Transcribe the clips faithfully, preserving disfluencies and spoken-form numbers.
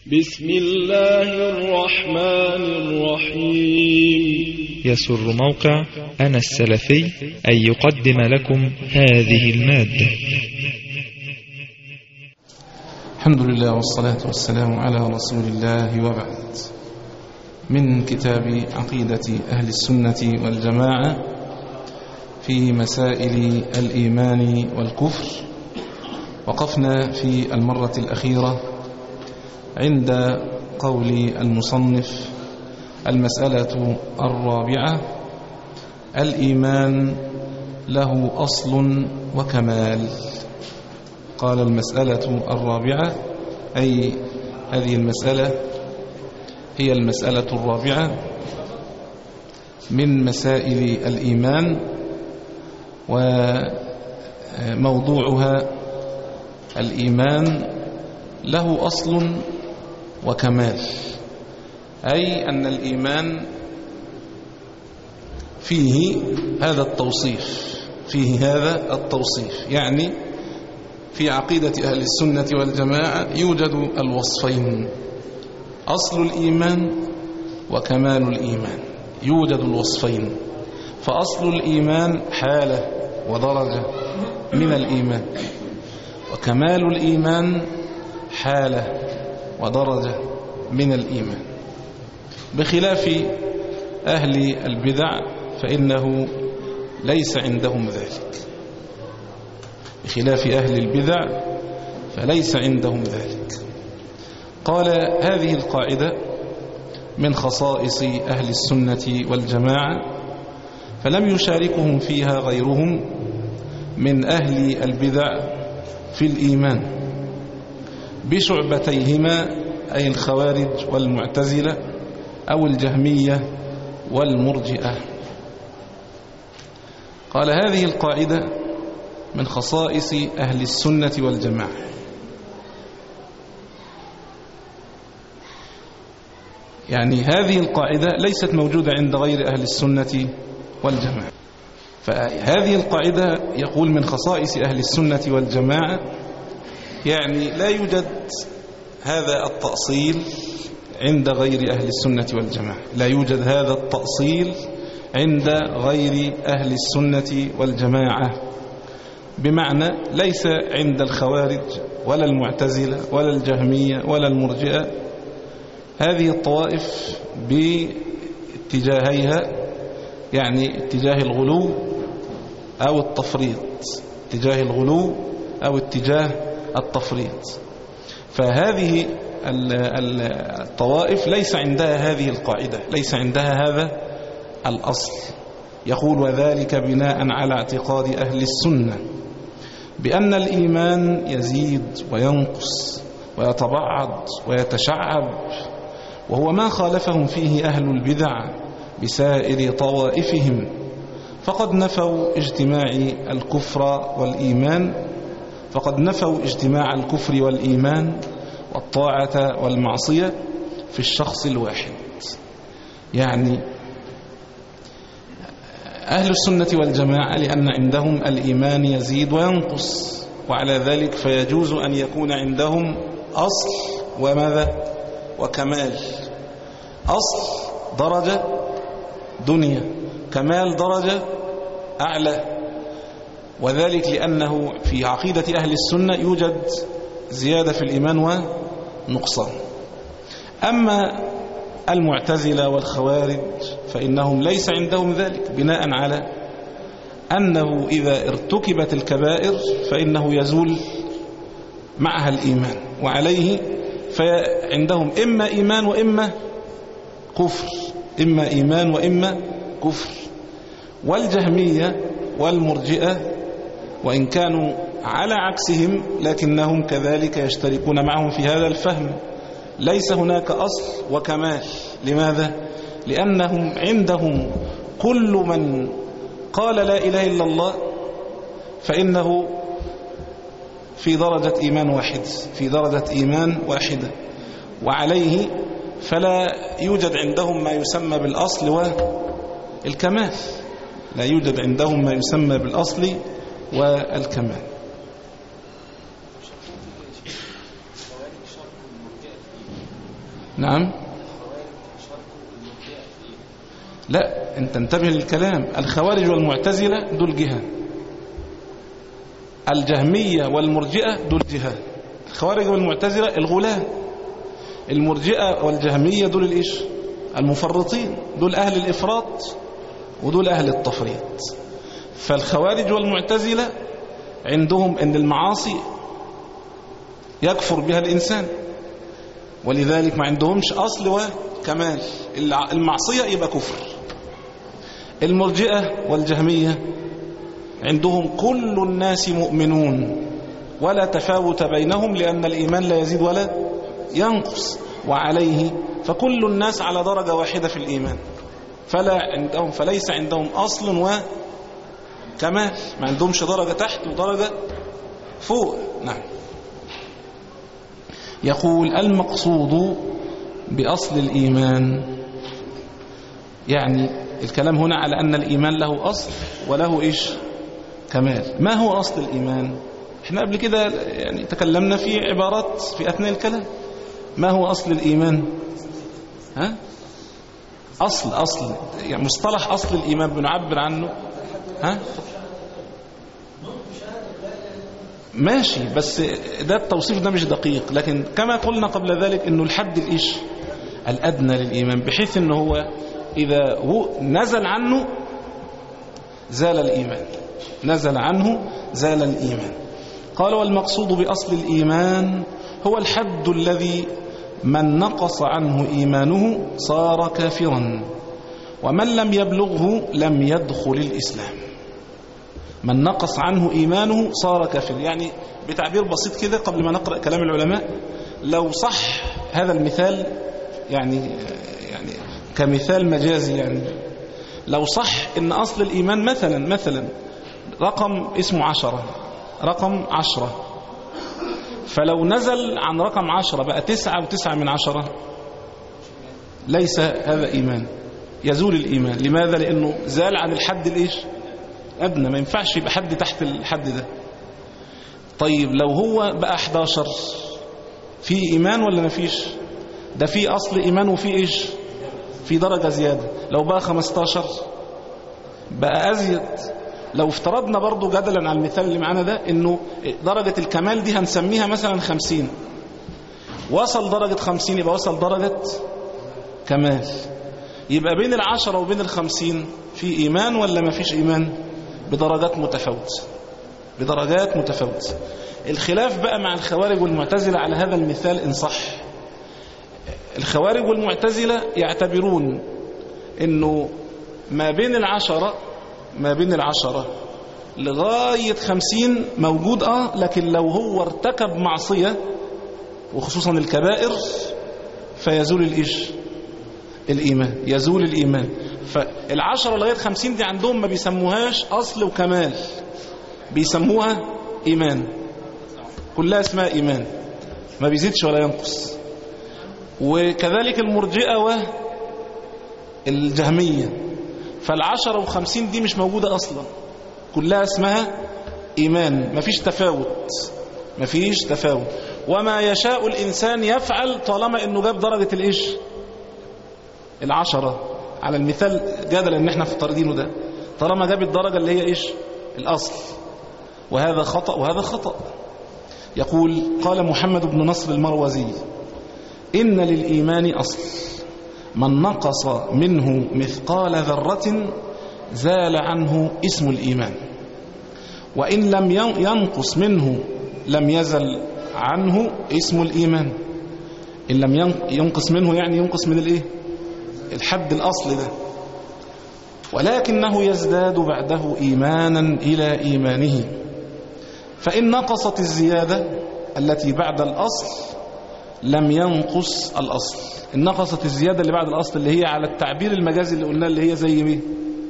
بسم الله الرحمن الرحيم. يسر موقع أنا السلفي أن يقدم لكم هذه المادة. الحمد لله والصلاة والسلام على رسول الله، وبعد. من كتاب عقيدة أهل السنة والجماعة في مسائل الإيمان والكفر. وقفنا في المرة الأخيرة عند قول المصنف: المسألة الرابعة، الإيمان له أصل وكمال. قال المسألة الرابعة، أي هذه المسألة هي المسألة الرابعة من مسائل الإيمان، وموضوعها الإيمان له أصل وكمال، أي أن الإيمان فيه هذا التوصيف فيه هذا التوصيف يعني في عقيدة أهل السنة والجماعة يوجد الوصفين: أصل الإيمان وكمال الإيمان. يوجد الوصفين، فأصل الإيمان حالة ودرجة من الإيمان، وكمال الإيمان حالة ودرجة من الإيمان، بخلاف أهل البدع فإنه ليس عندهم ذلك. بخلاف أهل البدع فليس عندهم ذلك. قال: هذه القاعدة من خصائص أهل السنة والجماعة، فلم يشاركهم فيها غيرهم من أهل البدع في الإيمان بشعبتيهما، أي الخوارج والمعتزلة أو الجهمية والمرجئة. قال: هذه القاعدة من خصائص أهل السنة والجماعة، يعني هذه القاعدة ليست موجودة عند غير أهل السنة والجماعة. فهذه القاعدة يقول من خصائص أهل السنة والجماعة، يعني لا يوجد هذا التأصيل عند غير أهل السنة والجماعة، لا يوجد هذا التأصيل عند غير أهل السنة والجماعة، بمعنى ليس عند الخوارج ولا المعتزلة ولا الجهمية ولا المرجئة هذه الطوائف باتجاهيها، يعني اتجاه الغلو أو التفريط، اتجاه الغلو أو اتجاه التفريط. فهذه الطوائف ليس عندها هذه القاعدة، ليس عندها هذا الأصل. يقول: وذلك بناء على اعتقاد أهل السنة بأن الإيمان يزيد وينقص ويتبعض ويتشعب، وهو ما خالفهم فيه أهل البدع بسائر طوائفهم، فقد نفوا اجتماع الكفر والإيمان فقد نفوا اجتماع الكفر والإيمان والطاعة والمعصية في الشخص الواحد. يعني أهل السنة والجماعة لأن عندهم الإيمان يزيد وينقص، وعلى ذلك فيجوز أن يكون عندهم أصل وماذا وكمال. أصل درجة دنيا، كمال درجة أعلى، وذلك لأنه في عقيدة أهل السنة يوجد زيادة في الإيمان ونقصان. أما المعتزلة والخوارج فإنهم ليس عندهم ذلك، بناء على أنه إذا ارتكبت الكبائر فإنه يزول معها الإيمان، وعليه فعندهم إما إيمان وإما كفر، إما إيمان وإما كفر. والجهمية والمرجئة وإن كانوا على عكسهم لكنهم كذلك يشتركون معهم في هذا الفهم، ليس هناك أصل وكمال. لماذا؟ لأنهم عندهم كل من قال لا إله إلا الله فإنه في درجة إيمان واحد في درجة إيمان واحدة، وعليه فلا يوجد عندهم ما يسمى بالأصل والكمال، لا يوجد عندهم ما يسمى بالأصل والكمال. نعم. لا، انت انتبه للكلام. الخوارج والمعتزلة دول جهة، الجهمية والمرجئة دول جهة. الخوارج والمعتزلة الغلاة، المرجئة والجهمية دول الإيش؟ المفرطين، دول أهل الإفراط ودول أهل التفريط. فالخوارج والمعتزلة عندهم أن المعاصي يكفر بها الإنسان، ولذلك ما عندهمش أصل وكمال، المعصية يبقى كفر. المرجئة والجهمية عندهم كل الناس مؤمنون ولا تفاوت بينهم، لأن الإيمان لا يزيد ولا ينقص، وعليه فكل الناس على درجة واحدة في الإيمان، فلا عندهم فليس عندهم أصل وكمال، ما عندهمش درجة تحت ودرجة فوق. نعم. يقول المقصود بأصل الإيمان، يعني الكلام هنا على أن الإيمان له أصل وله إيش؟ كمال. ما هو أصل الإيمان؟ احنا قبل كده يعني تكلمنا في عبارات في أثناء الكلام. ما هو أصل الإيمان؟ ها؟ أصل أصل يعني مصطلح أصل الإيمان بنعبر عنه. ها؟ ماشي، بس ده التوصيف ده مش دقيق، لكن كما قلنا قبل ذلك انه الحد الإيش؟ الأدنى للإيمان، بحيث انه هو إذا نزل عنه زال الإيمان، نزل عنه زال الإيمان. قال والمقصود بأصل الإيمان هو الحد الذي من نقص عنه إيمانه صار كافرا، ومن لم يبلغه لم يدخل الإسلام. من نقص عنه إيمانه صار كافر، يعني بتعبير بسيط كده قبل ما نقرأ كلام العلماء، لو صح هذا المثال يعني يعني كمثال مجازي، يعني لو صح ان أصل الإيمان مثلا مثلا رقم اسمه عشرة، رقم عشرة، فلو نزل عن رقم عشرة بقى تسعة وتسعة من عشرة، ليس هذا إيمان، يزول الإيمان. لماذا؟ لأنه زال عن الحد الإيش؟ أدنى، ما ينفعش يبقى حد تحت الحد ده. طيب لو هو بقى احداشر، في إيمان ولا ما فيش؟ ده في أصل إيمان وفي إيش؟ في درجة زيادة. لو بقى خمستاشر بقى أزيد. لو افترضنا برضو جدلا على المثال اللي معانا ده انه درجة الكمال دي هنسميها مثلا خمسين، وصل درجة خمسين يبقى وصل درجة كمال. يبقى بين العشرة وبين الخمسين في إيمان ولا ما فيش إيمان؟ بدرجات متفاوتة، بدرجات متفاوتة. الخلاف بقى مع الخوارج والمعتزلة على هذا المثال إن صح. الخوارج والمعتزلة يعتبرون انه ما بين العشرة ما بين العشرة لغاية خمسين موجود اه لكن لو هو ارتكب معصية وخصوصا الكبائر فيزول الإيش؟ الإيمان، يزول الإيمان. فالعشرة لغاية خمسين دي عندهم ما بيسموهاش أصل وكمال، بيسموها إيمان، كلها اسمها إيمان، ما بيزيدش ولا ينقص. وكذلك المرجئة والجهمية، فالعشرة وخمسين دي مش موجودة أصلا، كلها اسمها إيمان، مفيش تفاوت، مفيش تفاوت. وما يشاء الإنسان يفعل طالما إنه جاب درجة الإيش؟ العشرة على المثال جدلا إن احنا مفترضينه ده، طالما جاب الدرجة اللي هي إيش؟ الأصل. وهذا خطأ وهذا خطأ. يقول قال محمد بن نصر المروزي: إن للإيمان أصل، من نقص منه مثقال ذرة زال عنه اسم الإيمان، وإن لم ينقص منه لم يزل عنه اسم الإيمان. إن لم ينقص منه يعني ينقص من الإيه؟ الحد الأصل ده، ولكنه يزداد بعده إيمانا إلى إيمانه. فإن نقصت الزيادة التي بعد الأصل لم ينقص الأصل. إن نقصت الزيادة اللي بعد الأصل اللي هي على التعبير المجازي اللي قلنا اللي هي زي مين؟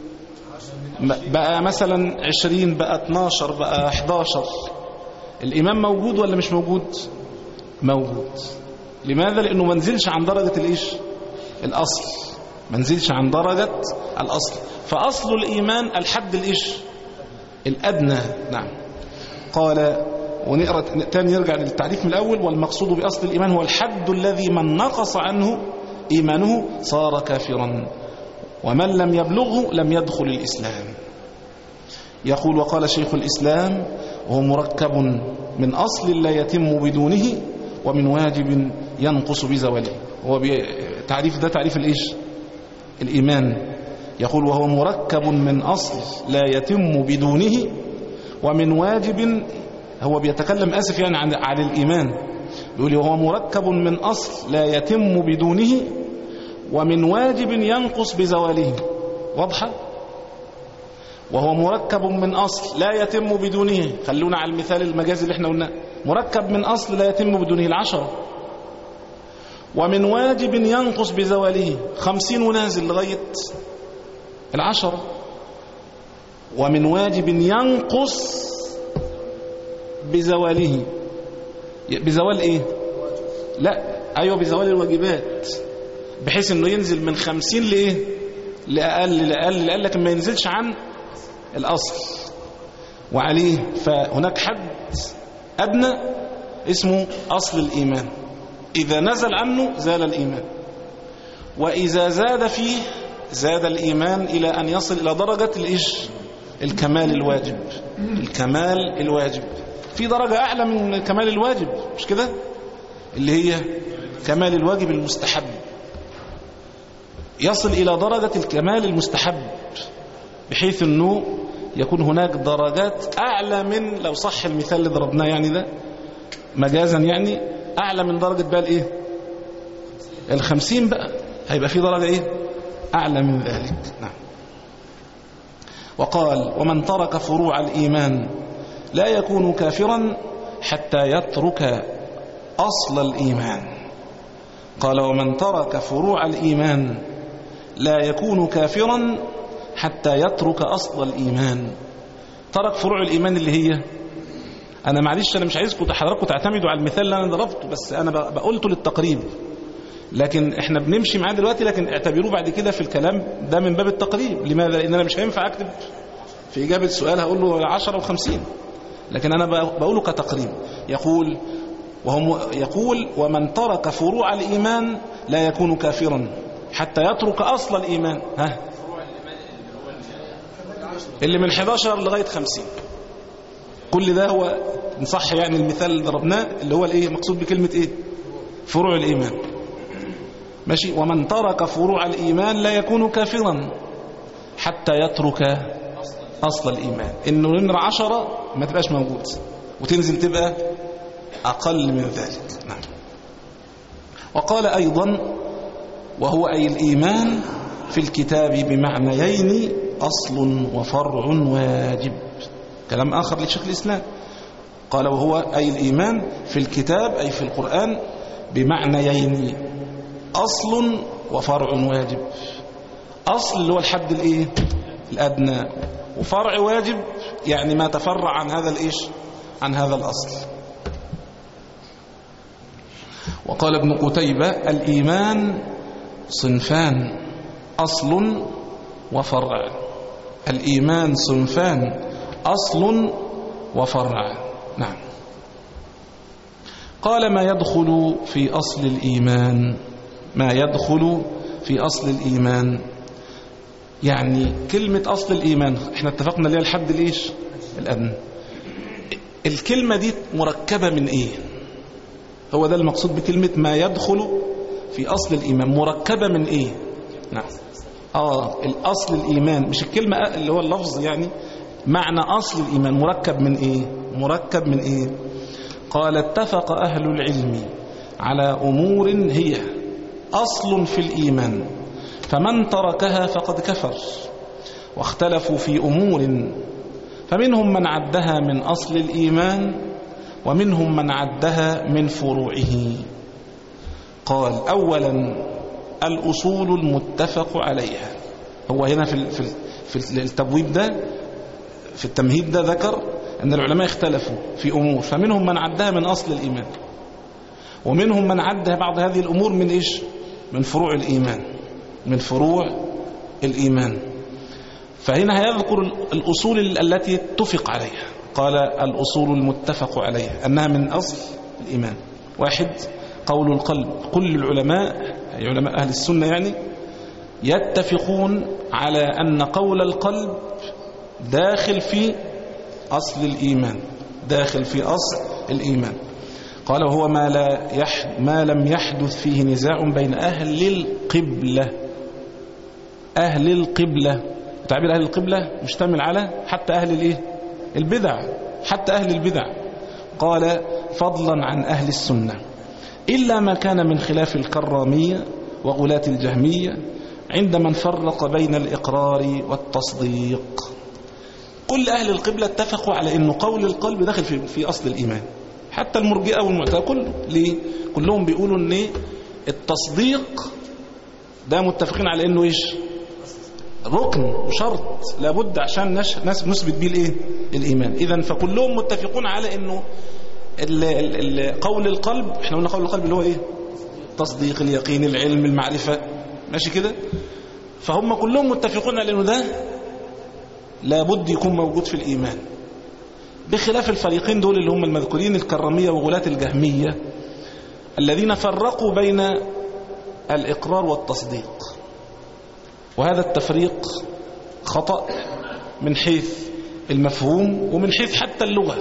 بقى مثلا عشرين، بقى اتناشر، بقى احداشر، الإيمان موجود ولا مش موجود؟ موجود. لماذا؟ لأنه منزلش عن درجة الإيش؟ الأصل، منزلش عن درجة الأصل. فأصل الإيمان الحد الإيش؟ الأدنى. نعم. قال ونقرأ تاني نرجع للتعريف من الأول. والمقصود بأصل الإيمان هو الحد الذي من نقص عنه إيمانه صار كافرا، ومن لم يبلغه لم يدخل الإسلام. يقول وقال شيخ الإسلام وهو مركب من أصل لا يتم بدونه ومن واجب ينقص بزواله. هو تعريف ده تعريف الإيش؟ الإيمان. يقول وهو مركب من أصل لا يتم بدونه ومن واجب، هو بيتكلم آسف يعني عن عن الإيمان، يقول وهو مركب من أصل لا يتم بدونه ومن واجب ينقص بزواله. واضحة؟ وهو مركب من أصل لا يتم بدونه، خلونا على المثال المجازي اللي احنا قلناه، مركب من أصل لا يتم بدونه العشرة، ومن واجب ينقص بزواله خمسين ونازل لغاية العشرة، ومن واجب ينقص بزواله. بزوال ايه؟ لا ايوه بزوال الواجبات، بحيث انه ينزل من خمسين لايه؟ لأقل لأقل لأقل، لكن ما ينزلش عن الأصل. وعليه فهناك حد أدنى اسمه أصل الإيمان، إذا نزل عنه زال الإيمان، وإذا زاد فيه زاد الإيمان إلى أن يصل إلى درجة الإيش؟ الكمال الواجب. الكمال الواجب في درجة أعلى من كمال الواجب، مش كده؟ اللي هي كمال الواجب المستحب، يصل إلى درجة الكمال المستحب، بحيث أنه يكون هناك درجات أعلى من، لو صح المثال اللي ضربناه يعني ده مجازا، يعني أعلى من درجة بقى الإيه؟ الخمسين بقى، هيبقى في درجة إيه؟ أعلى من ذلك. نعم. وقال ومن ترك فروع الإيمان لا يكون كافرا حتى يترك أصل الإيمان. قال ومن ترك فروع الإيمان لا يكون كافرا حتى يترك أصل الإيمان. ترك فروع الإيمان اللي هي، أنا معلش أنا مش عايزكم حضراتكم تعتمدوا على المثال اللي أنا ضربته، بس أنا بقولته للتقريب، لكن احنا بنمشي معاه دلوقتي، لكن اعتبروه بعد كده في الكلام ده من باب التقريب. لماذا؟ لأن أنا مش هينفع أكتب في إجابة سؤال هقول له عشرة وخمسين، لكن أنا بقوله كتقريب. يقول وهم يقول ومن ترك فروع الإيمان لا يكون كافرا حتى يترك أصل الإيمان. ها اللي من حداشر لغاية خمسين، كل ده هو نصح يعني المثال اللي ضربناه اللي هو الايه مقصود بكلمة ايه؟ فروع الإيمان. ماشي. ومن ترك فروع الإيمان لا يكون كافرا حتى يترك أصل الإيمان، إنه نمر عشرة ما تبقاش موجود وتنزل تبقى أقل من ذلك. نعم. وقال أيضا وهو أي الإيمان في الكتاب بمعنيين أصل وفرع واجب. كلام آخر لشيخ الإسلام، قال وهو أي الإيمان في الكتاب أي في القرآن بمعنيين أصل وفرع واجب. أصل اللي هو الحد الإيه؟ الأدنى، وفرع واجب يعني ما تفرع عن هذا الإيش؟ عن هذا الأصل. وقال ابن قتيبة الإيمان صنفان أصل وفرع. الإيمان صنفان أصل وفرع. نعم. قال ما يدخل في أصل الإيمان، ما يدخل في أصل الإيمان يعني كلمة أصل الإيمان احنا اتفقنا ليه الحد ليش الأدنى. الكلمة دي مركبة من إيه؟ هو ده المقصود بكلمة ما يدخل في أصل الإيمان، مركبة من إيه؟ نعم. آه الأصل الإيمان مش الكلمة اللي هو اللفظ، يعني معنى أصل الإيمان مركب من إيه؟ مركب من إيه؟ قال اتفق أهل العلم على أمور هي أصل في الإيمان فمن تركها فقد كفر، واختلفوا في أمور فمنهم من عدها من أصل الإيمان ومنهم من عدها من فروعه. قال أولا الأصول المتفق عليها. هو هنا في في التبويب ده في التمهيد ده ذكر أن العلماء اختلفوا في أمور فمنهم من عدها من أصل الإيمان ومنهم من عدها بعض هذه الأمور من إيش؟ من فروع الإيمان، من فروع الإيمان. فهنا هيذكر الأصول التي اتفق عليها قال الأصول المتفق عليها أنها من أصل الإيمان. واحد، قول القلب. كل العلماء أي علماء أهل السنة يعني يتفقون على أن قول القلب داخل في أصل الإيمان، داخل في أصل الإيمان. قال هو ما, لا يح ما لم يحدث فيه نزاع بين أهل القبلة. أهل القبلة، تعبير أهل القبلة مشتمل على حتى أهل الإيه؟ البدع، حتى أهل البدع. قال فضلا عن أهل السنة، إلا ما كان من خلاف الكرامية وغلاة الجهمية عند من فرق بين الإقرار والتصديق. كل أهل القبلة اتفقوا على أن قول القلب داخل في, في أصل الإيمان، حتى المرجئة والمعتزلة كله. ليه؟ كلهم بيقولوا أن التصديق ده متفقين على أنه إيش؟ ركن وشرط لابد عشان ناس نثبت بيه الايه؟ الإيمان. إذن فكلهم متفقون على أنه ال ال ال قول القلب، احنا قلنا قول القلب اللي هو ايه؟ تصديق، اليقين، العلم، المعرفة، ماشي كده؟ فهم كلهم متفقون على أنه ده لابد يكون موجود في الإيمان، بخلاف الفريقين دول اللي هم المذكورين الكرامية وغلاة الجهمية الذين فرقوا بين الإقرار والتصديق. وهذا التفريق خطأ من حيث المفهوم ومن حيث حتى اللغة،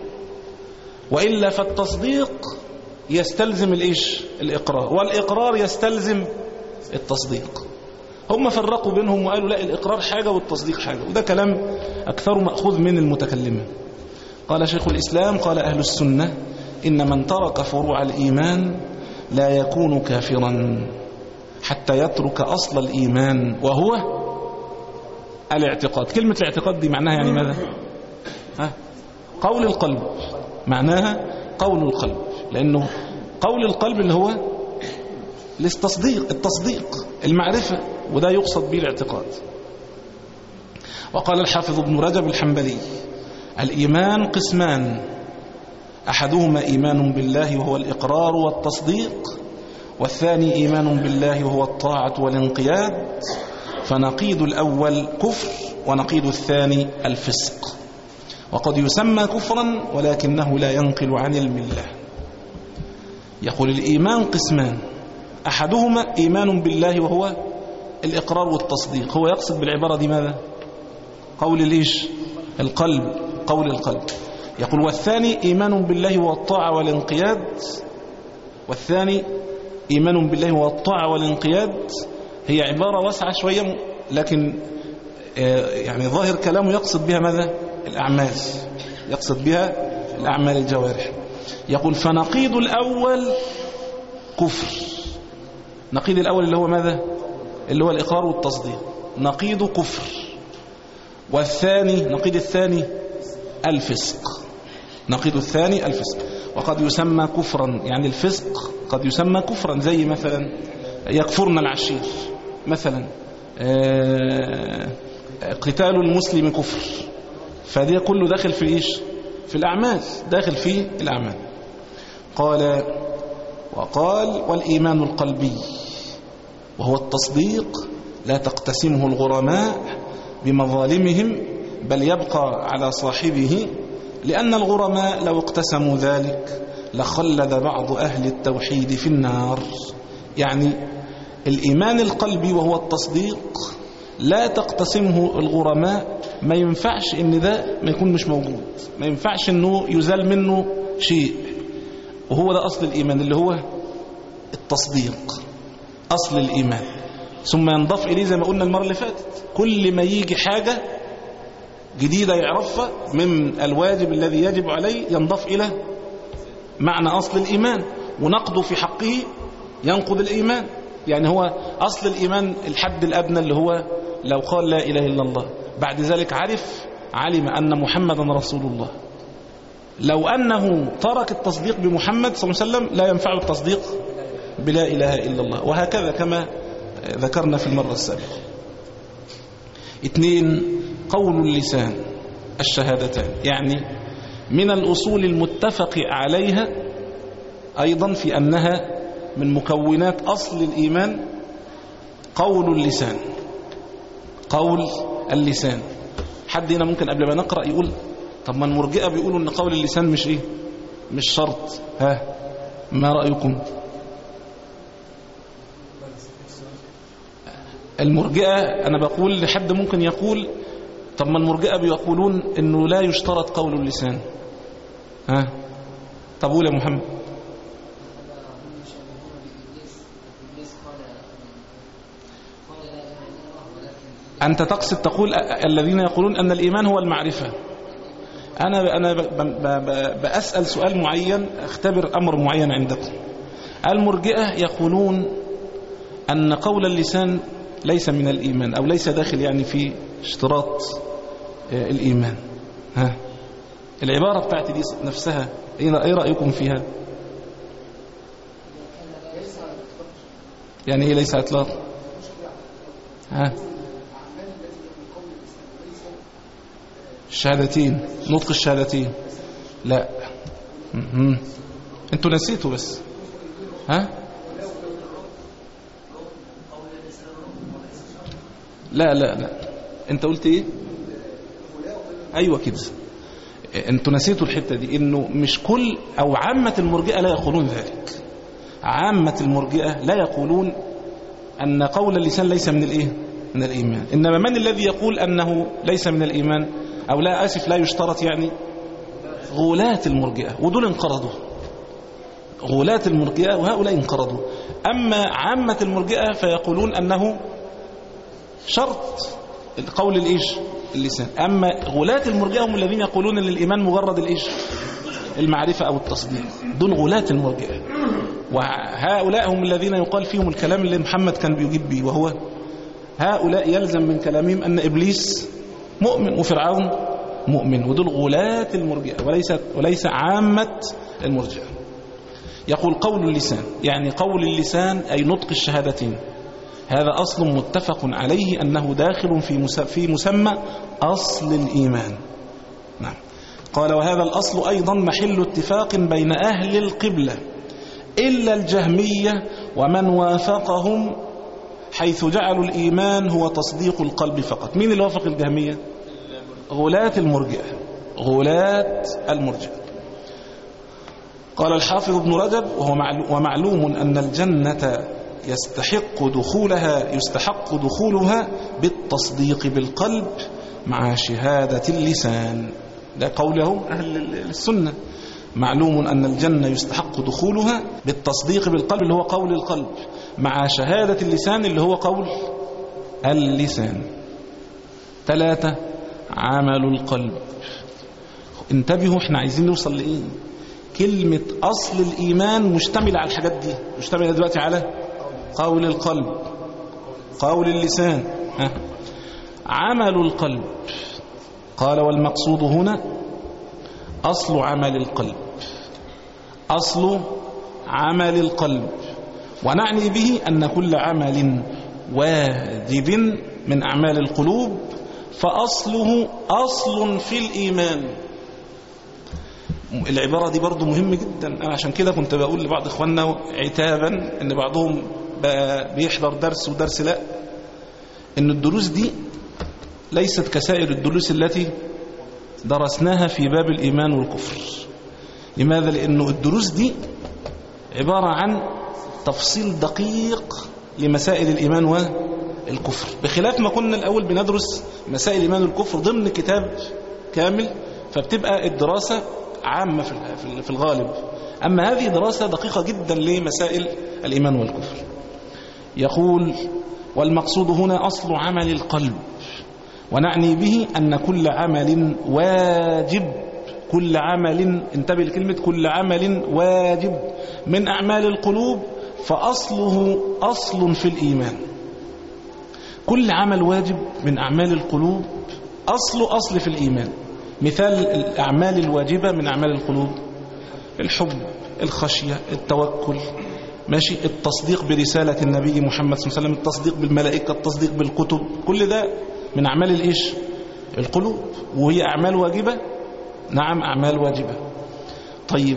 وإلا فالتصديق يستلزم الإيش؟ الإقرار، والإقرار يستلزم التصديق. هم فرقوا بينهم وقالوا لا، الإقرار حاجة والتصديق حاجة، وده كلام أكثر مأخوذ من المتكلمين. قال شيخ الإسلام قال أهل السنة إن من ترك فروع الإيمان لا يكون كافرا حتى يترك أصل الإيمان وهو الاعتقاد. كلمة الاعتقاد دي معناها يعني ماذا؟ ها؟ قول القلب، معناها قول القلب، لأنه قول القلب اللي هو التصديق، التصديق المعرفة، وده يقصد به الاعتقاد. وقال الحافظ ابن رجب الحنبلي الإيمان قسمان، أحدهما إيمان بالله وهو الإقرار والتصديق، والثاني إيمان بالله وهو الطاعة والانقياد، فنقيض الأول كفر ونقيض الثاني الفسق، وقد يسمى كفرا ولكنه لا ينقل عن الملة. يقول الإيمان قسمان، أحدهما إيمان بالله وهو الإقرار والتصديق. هو يقصد بالعبارة دي ماذا؟ قول الإيش؟ القلب، قول القلب. يقول والثاني إيمان بالله وهو الطاعة والانقياد، والثاني إيمان بالله وهو الطاعة والانقياد هي عبارة واسعة شوية، لكن يعني ظاهر كلامه يقصد بها ماذا؟ الأعمال، يقصد بها الأعمال الجوارح. يقول فنقيض الأول كفر. نقيض الأول اللي هو ماذا؟ اللي هو الإقرار والتصديق، نقيض كفر. والثاني نقيض الثاني الفسق، نقيض الثاني الفسق. وقد يسمى كفرا، يعني الفسق قد يسمى كفرا، زي مثلا يكفرنا العشير مثلا، قتال المسلم كفر، فده كله داخل في إيش؟ في الأعمال، داخل في الأعمال. قال وقال والإيمان القلبي وهو التصديق لا تقتسمه الغرماء بمظالمهم بل يبقى على صاحبه، لأن الغرماء لو اقتسموا ذلك لخلد بعض أهل التوحيد في النار. يعني الإيمان القلبي وهو التصديق لا تقتسمه الغرماء، ما ينفعش إن ده ما يكون مش موجود، ما ينفعش إنه يزال منه شيء، وهو ده أصل الإيمان اللي هو التصديق، أصل الإيمان. ثم ينضاف إليه زي ما قلنا المرة اللي فاتت، كل ما يجي حاجة جديدة يعرفها من الواجب الذي يجب عليه ينضاف إلى معنى أصل الإيمان، ونقضه في حقه ينقض الإيمان. يعني هو أصل الإيمان الحد الأدنى اللي هو لو قال لا إله إلا الله، بعد ذلك عرف علم أن محمدا رسول الله. لو أنه ترك التصديق بمحمد صلى الله عليه وسلم لا ينفع التصديق بلا إله إلا الله، وهكذا كما ذكرنا في المرة السابقة. اثنين، قول اللسان الشهادتان، يعني من الأصول المتفق عليها أيضا في أنها من مكونات أصل الإيمان قول اللسان، قول اللسان. حد هنا ممكن قبل ما نقرأ يقول طب ما المرجئة بيقولوا ان قول اللسان مش ايه مش شرط. ها ما رأيكم؟ المرجئة انا بقول لحد ممكن يقول طب ما المرجئة بيقولون انه لا يشترط قول اللسان. ها طب قول يا محمد. أنت تقصد تقول الذين يقولون أن الإيمان هو المعرفة. أنا أنا بأسأل سؤال معين، أختبر أمر معين عندكم. المرجئة يقولون أن قول اللسان ليس من الإيمان أو ليس داخل يعني في اشتراط الإيمان. ها العبارة بتاعتي دي نفسها إيه رأيكم فيها؟ يعني إيه ليس إطلاق؟ ها الشهادتين، نطق الشهادتين. لا م-م. انتوا نسيتوا بس. ها لا لا لا انت قلت ايه؟ ايوه كده. انتوا نسيتوا الحته دي، انه مش كل او عامه المرجئه لا يقولون ذلك. عامه المرجئه لا يقولون ان قول اللسان ليس من الايه من الايمان. انما من الذي يقول انه ليس من الايمان او لا اسف لا يشترط؟ يعني غلاة المرجئه، ودول انقرضوا. غلاة المرجئه وهؤلاء انقرضوا. اما عامه المرجئه فيقولون انه شرط القول الايش اللسان. اما غلاة المرجئه هم الذين يقولون ان الايمان مجرد الايش المعرفه او التصديق. دول غلاة المرجئه، وهؤلاء هم الذين يقال فيهم الكلام اللي محمد كان بيجيب به، وهو هؤلاء يلزم من كلامهم ان ابليس مؤمن وفرعون مؤمن. ودول غلاة المرجئه وليس وليس عامه المرجئه. يقول قول اللسان يعني قول اللسان اي نطق الشهادتين، هذا أصل متفق عليه أنه داخل في في مسمى أصل الإيمان. نعم. قال وهذا الأصل أيضا محل اتفاق بين أهل القبلة إلا الجهمية ومن وافقهم، حيث جعلوا الإيمان هو تصديق القلب فقط. مين اللي وافق الجهمية؟ غلاة المرجئة. غلاة المرجئة. قال الحافظ ابن رجب ومعلوم أن الجنة يستحق دخولها يستحق دخولها بالتصديق بالقلب مع شهادة اللسان. ده قولهم أهل السنة. معلوم أن الجنة يستحق دخولها بالتصديق بالقلب اللي هو قول القلب مع شهادة اللسان اللي هو قول اللسان. ثلاثة عمل القلب. انتبهوا احنا عايزين نوصل لإيه؟ كلمة أصل الإيمان مشتملة على الحاجات دي، مشتملة دلوقتي على قول القلب قول اللسان. ها. عمل القلب قال والمقصود هنا أصل عمل القلب. أصل عمل القلب، ونعني به أن كل عمل واجب من أعمال القلوب فأصله أصل في الإيمان. العبارة دي برضو مهمة جدا. أنا عشان كده كنت بقول لبعض إخواننا عتابا أن بعضهم بيحضر درس ودرس لا، أن الدروس دي ليست كسائر الدروس التي درسناها في باب الإيمان والكفر. لماذا؟ لأنه الدروس دي عبارة عن تفصيل دقيق لمسائل الإيمان والكفر، بخلاف ما كنا الأول بندرس مسائل الإيمان والكفر ضمن كتاب كامل، فبتبقى الدراسة عامة في الغالب. أما هذه دراسة دقيقة جدا لمسائل الإيمان والكفر. يقول والمقصود هنا أصل عمل القلب، ونعني به أن كل عمل واجب كل عمل انتبه لكلمة كل عمل واجب من أعمال القلوب فأصله أصل في الإيمان. كل عمل واجب من أعمال القلوب أصله أصل في الإيمان. مثال الأعمال الواجبة من أعمال القلوب: الحب، الخشية، التوكل، ماشي، التصديق برسالة النبي محمد صلى الله عليه وسلم، التصديق بالملائكة، التصديق بالكتب، كل ده من أعمال الإيش؟ القلوب، وهي أعمال واجبة. نعم أعمال واجبة. طيب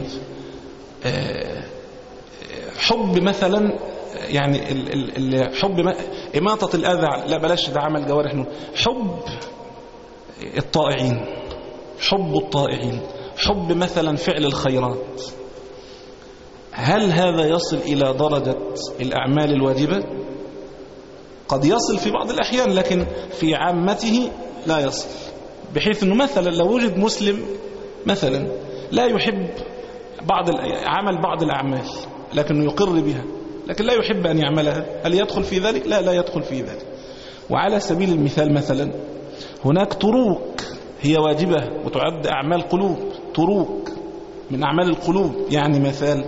حب مثلا، يعني الحب إماطة الأذى، لا بلاش ده عمل جوارح، حب الطائعين، حب الطائعين، حب مثلا فعل الخيرات، هل هذا يصل إلى درجة الأعمال الواجبة؟ قد يصل في بعض الأحيان، لكن في عامته لا يصل، بحيث أنه مثلا لو وجد مسلم مثلا لا يحب بعض عمل بعض الأعمال لكنه يقر بها، لكن لا يحب أن يعملها، هل يدخل في ذلك؟ لا لا يدخل في ذلك. وعلى سبيل المثال مثلا هناك تروك هي واجبة وتعد أعمال قلوب، تروك من أعمال القلوب، يعني مثال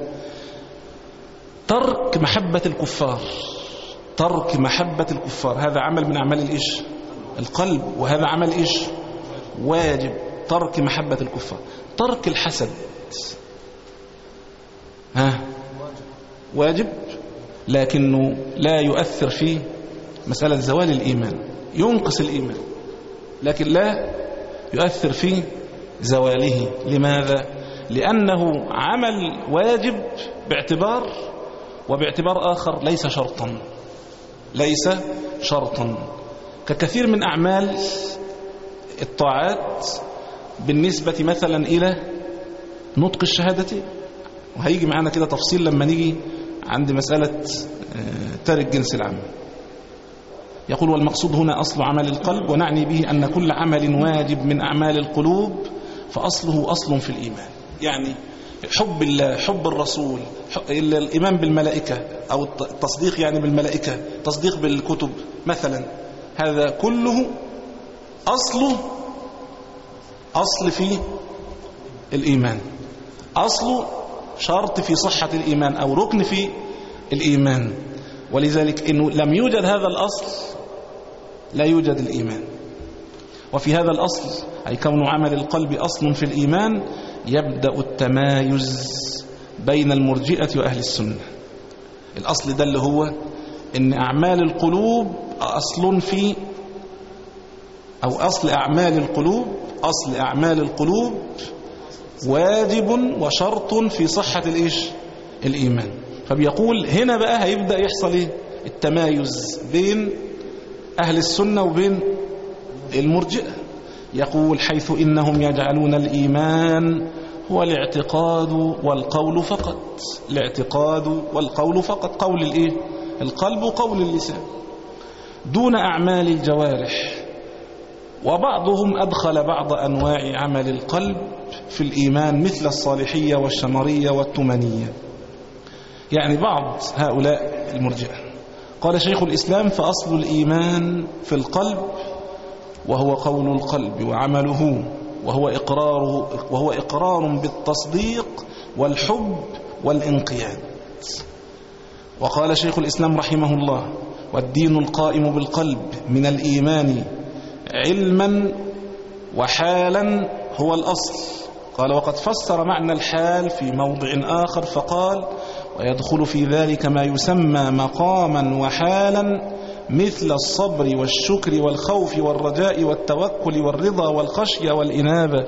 ترك محبة الكفار، ترك محبة الكفار هذا عمل من أعمال الإيش؟ القلب، وهذا عمل إيش؟ واجب، ترك محبة الكفار. ترك الحسد ها واجب، لكنه لا يؤثر في مسألة زوال الإيمان، ينقص الإيمان لكن لا يؤثر في زواله. لماذا؟ لأنه عمل واجب باعتبار، وباعتبار آخر ليس شرطا، ليس شرطا، ككثير من أعمال الطاعات بالنسبة مثلا إلى نطق الشهادتين، وهيجي معنا كده تفصيل لما نيجي عند مسألة تارك جنس العمل. يقول والمقصود هنا أصل عمل القلب، ونعني به أن كل عمل واجب من أعمال القلوب فأصله أصل في الإيمان، يعني حب الله، حب الرسول، الإيمان بالملائكة أو التصديق يعني بالملائكة، تصديق بالكتب مثلا، هذا كله أصله أصل في الإيمان، أصله شرط في صحة الإيمان أو ركن في الإيمان. ولذلك إنه لم يوجد هذا الأصل لا يوجد الإيمان. وفي هذا الأصل أي كون عمل القلب أصل في الإيمان يبدأ التمايز بين المرجئة وأهل السنة. الأصل ده اللي هو إن أعمال القلوب أصل في أو أصل أعمال القلوب أصل أعمال القلوب واجب وشرط في صحة الإيش؟ الإيمان. فبيقول هنا بقى هيبدأ يحصل إيه؟ التمايز بين أهل السنة وبين المرجئة. يقول حيث إنهم يجعلون الإيمان هو الاعتقاد والقول فقط، الاعتقاد والقول فقط، قول الإيه؟ القلب وقول اللسان دون أعمال الجوارح. وبعضهم أدخل بعض أنواع عمل القلب في الإيمان مثل الصالحية والشمرية والتمنية، يعني بعض هؤلاء المرجئة. قال شيخ الإسلام فأصل الإيمان في القلب وهو قول القلب وعمله، وهو إقراره وهو إقرار بالتصديق والحب والانقياد. وقال شيخ الإسلام رحمه الله والدين القائم بالقلب من الإيمان علما وحالا هو الأصل. قال وقد فسر معنى الحال في موضع آخر فقال ويدخل في ذلك ما يسمى مقاما وحالا مثل الصبر والشكر والخوف والرجاء والتوكل والرضا والخشية والإنابة.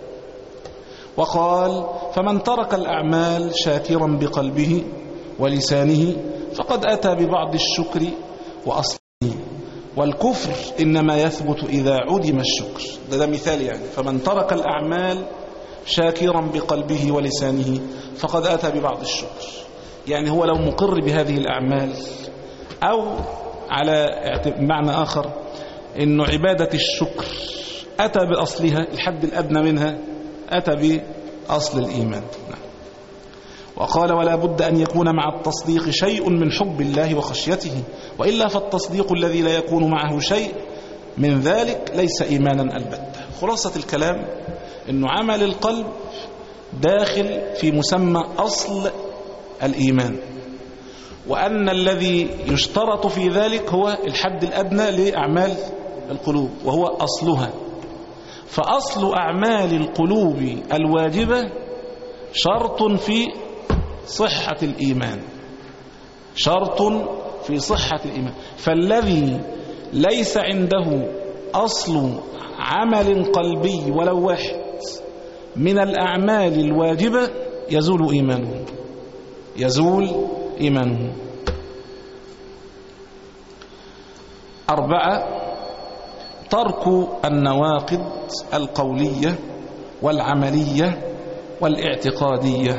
وقال فمن ترك الأعمال شاكرا بقلبه ولسانه فقد أتى ببعض الشكر وأصله، والكفر إنما يثبت إذا عدم الشكر. ده, ده مثال يعني، فمن ترك الأعمال شاكرا بقلبه ولسانه فقد أتى ببعض الشكر، يعني هو لو مقر بهذه الأعمال، أو على معنى آخر إنه عبادة الشكر أتى بأصلها الحد الأدنى منها، أتى بأصل الإيمان. نعم. وقال ولا بد أن يكون مع التصديق شيء من حب الله وخشيته، وإلا فالتصديق الذي لا يكون معه شيء من ذلك ليس إيمانا البتة. خلاصة الكلام إنه عمل القلب داخل في مسمى أصل الإيمان، وأن الذي يشترط في ذلك هو الحد الأدنى لأعمال القلوب وهو أصلها. فأصل أعمال القلوب الواجبة شرط في صحة الإيمان، شرط في صحة الإيمان. فالذي ليس عنده أصل عمل قلبي ولو واحد من الأعمال الواجبة يزول إيمانه، يزول إيمانه. أربعة ترك النواقض القولية والعملية والاعتقادية،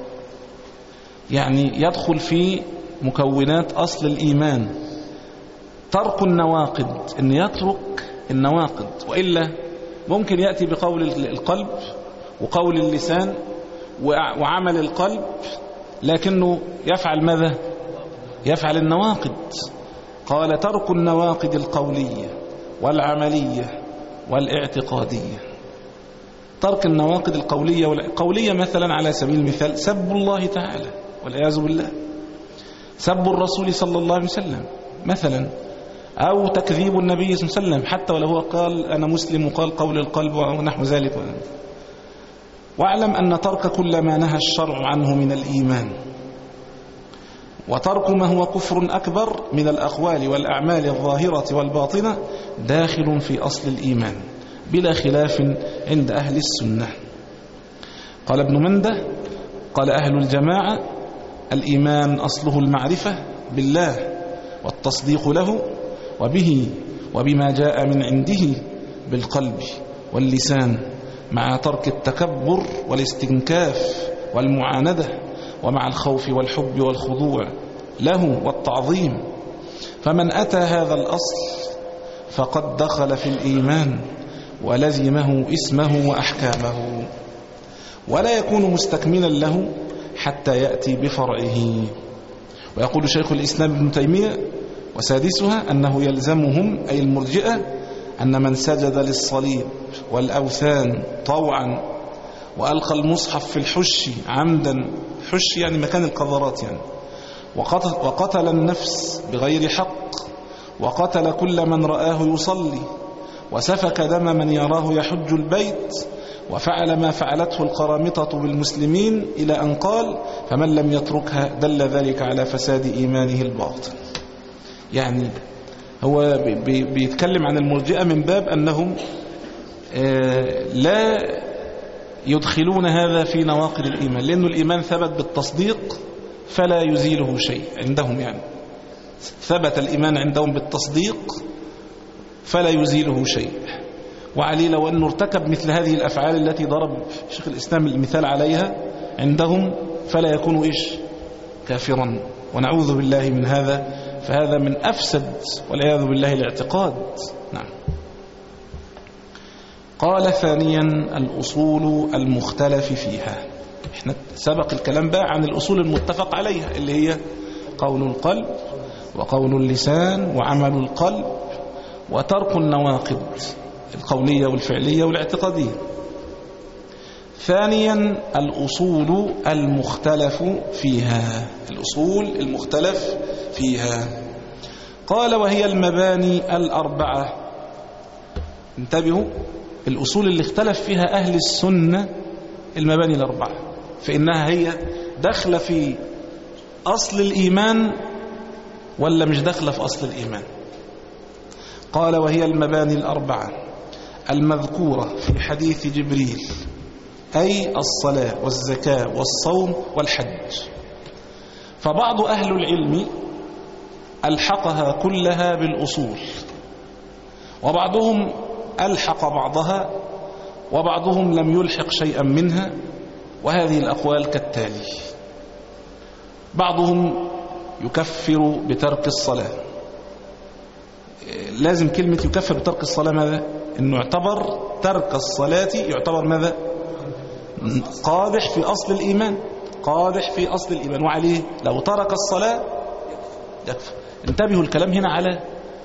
يعني يدخل في مكونات أصل الإيمان. ترك النواقض، أن يترك النواقض، وإلا ممكن يأتي بقول القلب وقول اللسان وعمل القلب، لكنه يفعل ماذا؟ يفعل النواقض. قال ترك النواقض القولية والعملية والاعتقادية. ترك النواقض القولية والقولية مثلا على سبيل المثال سب الله تعالى والعياذ بالله، سب الرسول صلى الله عليه وسلم مثلا، أو تكذيب النبي صلى الله عليه وسلم حتى ولو هو قال أنا مسلم وقال قول القلب ونحو ذلك. واعلم أن ترك كل ما نهى الشرع عنه من الإيمان، وترك ما هو كفر أكبر من الأقوال والأعمال الظاهرة والباطنة داخل في أصل الإيمان بلا خلاف عند أهل السنة. قال ابن منده قال أهل الجماعة الإيمان أصله المعرفة بالله والتصديق له وبه وبما جاء من عنده بالقلب واللسان، مع ترك التكبر والاستنكاف والمعاندة، ومع الخوف والحب والخضوع له والتعظيم. فمن أتى هذا الأصل فقد دخل في الإيمان ولزمه اسمه وأحكامه، ولا يكون مستكملا له حتى يأتي بفرعه. ويقول شيخ الإسلام ابن تيمية وسادسها أنه يلزمهم أي المرجئة أن من سجد للصليب والأوثان طوعا وألقى المصحف في الحش عمدا، حش يعني مكان القذرات يعني، وقتل, وقتل النفس بغير حق، وقتل كل من رآه يصلي، وسفك دم من يراه يحج البيت، وفعل ما فعلته القرامطة بالمسلمين، إلى أن قال فمن لم يتركها دل ذلك على فساد إيمانه الباطن. يعني هو بيتكلم عن المرجئة من باب أنهم لا يدخلون هذا في نواقض الإيمان، لأن الإيمان ثبت بالتصديق فلا يزيله شيء عندهم، يعني ثبت الإيمان عندهم بالتصديق فلا يزيله شيء. وعليه لو أنه ارتكب مثل هذه الأفعال التي ضرب شيخ الإسلام المثال عليها عندهم فلا يكون إيش؟ كافرا، ونعوذ بالله من هذا. فهذا من أفسد والعياذ بالله الاعتقاد. نعم. قال ثانيا الأصول المختلف فيها. احنا سبق الكلام بقى عن الأصول المتفق عليها اللي هي قول القلب وقول اللسان وعمل القلب وترك النواقض القولية والفعلية والاعتقادية. ثانيا الأصول المختلف فيها. الأصول المختلف فيها قال وهي المباني الأربعة. انتبهوا، الأصول اللي اختلف فيها أهل السنة المباني الأربعة، فإنها هي داخلة في أصل الإيمان ولا مش داخلة في أصل الإيمان. قال وهي المباني الأربعة المذكورة في حديث جبريل، أي الصلاة والزكاة والصوم والحج. فبعض أهل العلم ألحقها كلها بالأصول، وبعضهم ألحق بعضها، وبعضهم لم يلحق شيئا منها. وهذه الأقوال كالتالي: بعضهم يكفر بترك الصلاة. لازم كلمة يكفر بترك الصلاة ماذا؟ إنه يعتبر ترك الصلاة يعتبر ماذا؟ قادح في أصل الإيمان، قادح في أصل الإيمان، وعليه لو ترك الصلاة يكفر. انتبهوا الكلام هنا على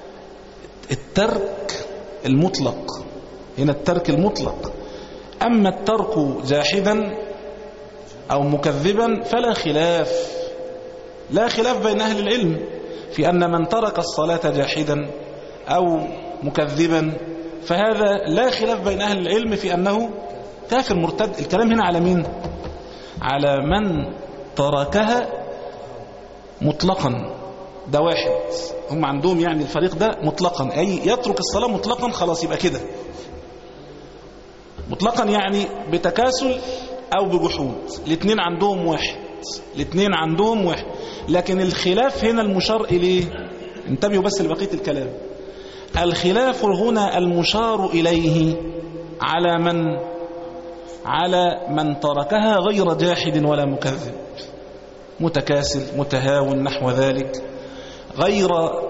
الترك المطلق، هنا الترك المطلق. أما الترك جاحدا أو مكذبا فلا خلاف، لا خلاف بين أهل العلم في أن من ترك الصلاة جاحدا أو مكذبا فهذا لا خلاف بين أهل العلم في أنه كافر مرتد. الكلام هنا على مين؟ على من تركها مطلقا، ده واحد هم عندهم يعني الفريق ده مطلقا، أي يترك الصلاة مطلقا خلاص يبقى كده مطلقا، يعني بتكاسل أو بجحود. الاثنين عندهم واحد، الاثنين عندهم واحد. لكن الخلاف هنا المشار إليه، انتبهوا بس لبقية الكلام، الخلاف هنا المشار إليه على من على من تركها غير جاحد ولا مكذب، متكاسل متهاون نحو ذلك، غير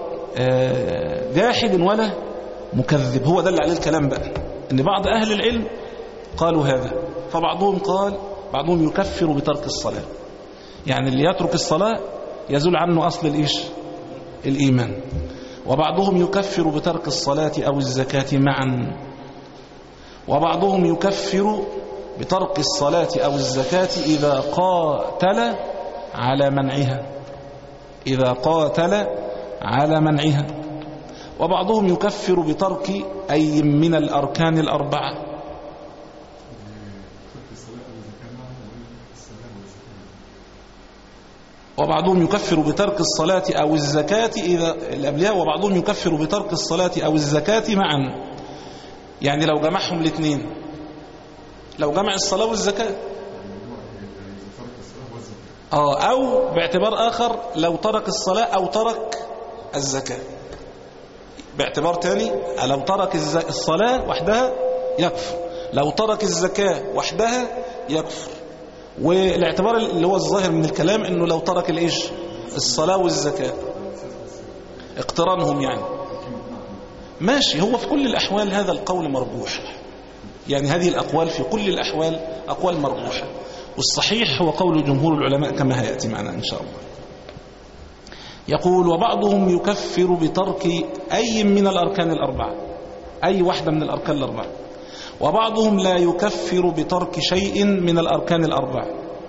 جاحد ولا مكذب. هو ده اللي عليه الكلام بقى، ان بعض اهل العلم قالوا هذا. فبعضهم قال بعضهم يكفر بترك الصلاة، يعني اللي يترك الصلاة يزول عنه اصل الايش الايمان. وبعضهم يكفر بترك الصلاة او الزكاة معا. وبعضهم يكفر بترك الصلاة او الزكاة اذا قاتل على منعها، اذا قاتل على منعها. وبعضهم يكفر بترك أي من الأركان الأربعة. وبعضهم يكفر بترك الصلاة أو الزكاة إذا الأبلياء. وبعضهم يكفر بترك الصلاة أو الزكاة معا، يعني لو جمعهم الاثنين، لو جمع الصلاة والزكاة، آه أو باعتبار آخر لو ترك الصلاة أو ترك الزكاة. باعتبار تاني لو ترك الصلاة وحدها يكفر، لو ترك الزكاة وحدها يكفر. والاعتبار اللي هو الظاهر من الكلام انه لو ترك الايش الصلاة والزكاة اقترانهم يعني ماشي. هو في كل الأحوال هذا القول مرجوح، يعني هذه الأقوال في كل الأحوال أقوال مرجوحة، والصحيح هو قول جمهور العلماء كما هيأتي معنا إن شاء الله. يقول وبعضهم يكفر بترك أي من الأركان الأربعة، أي واحدة من الأركان الأربعة. وبعضهم لا يكفر بترك شيء من الأركان الأربعة.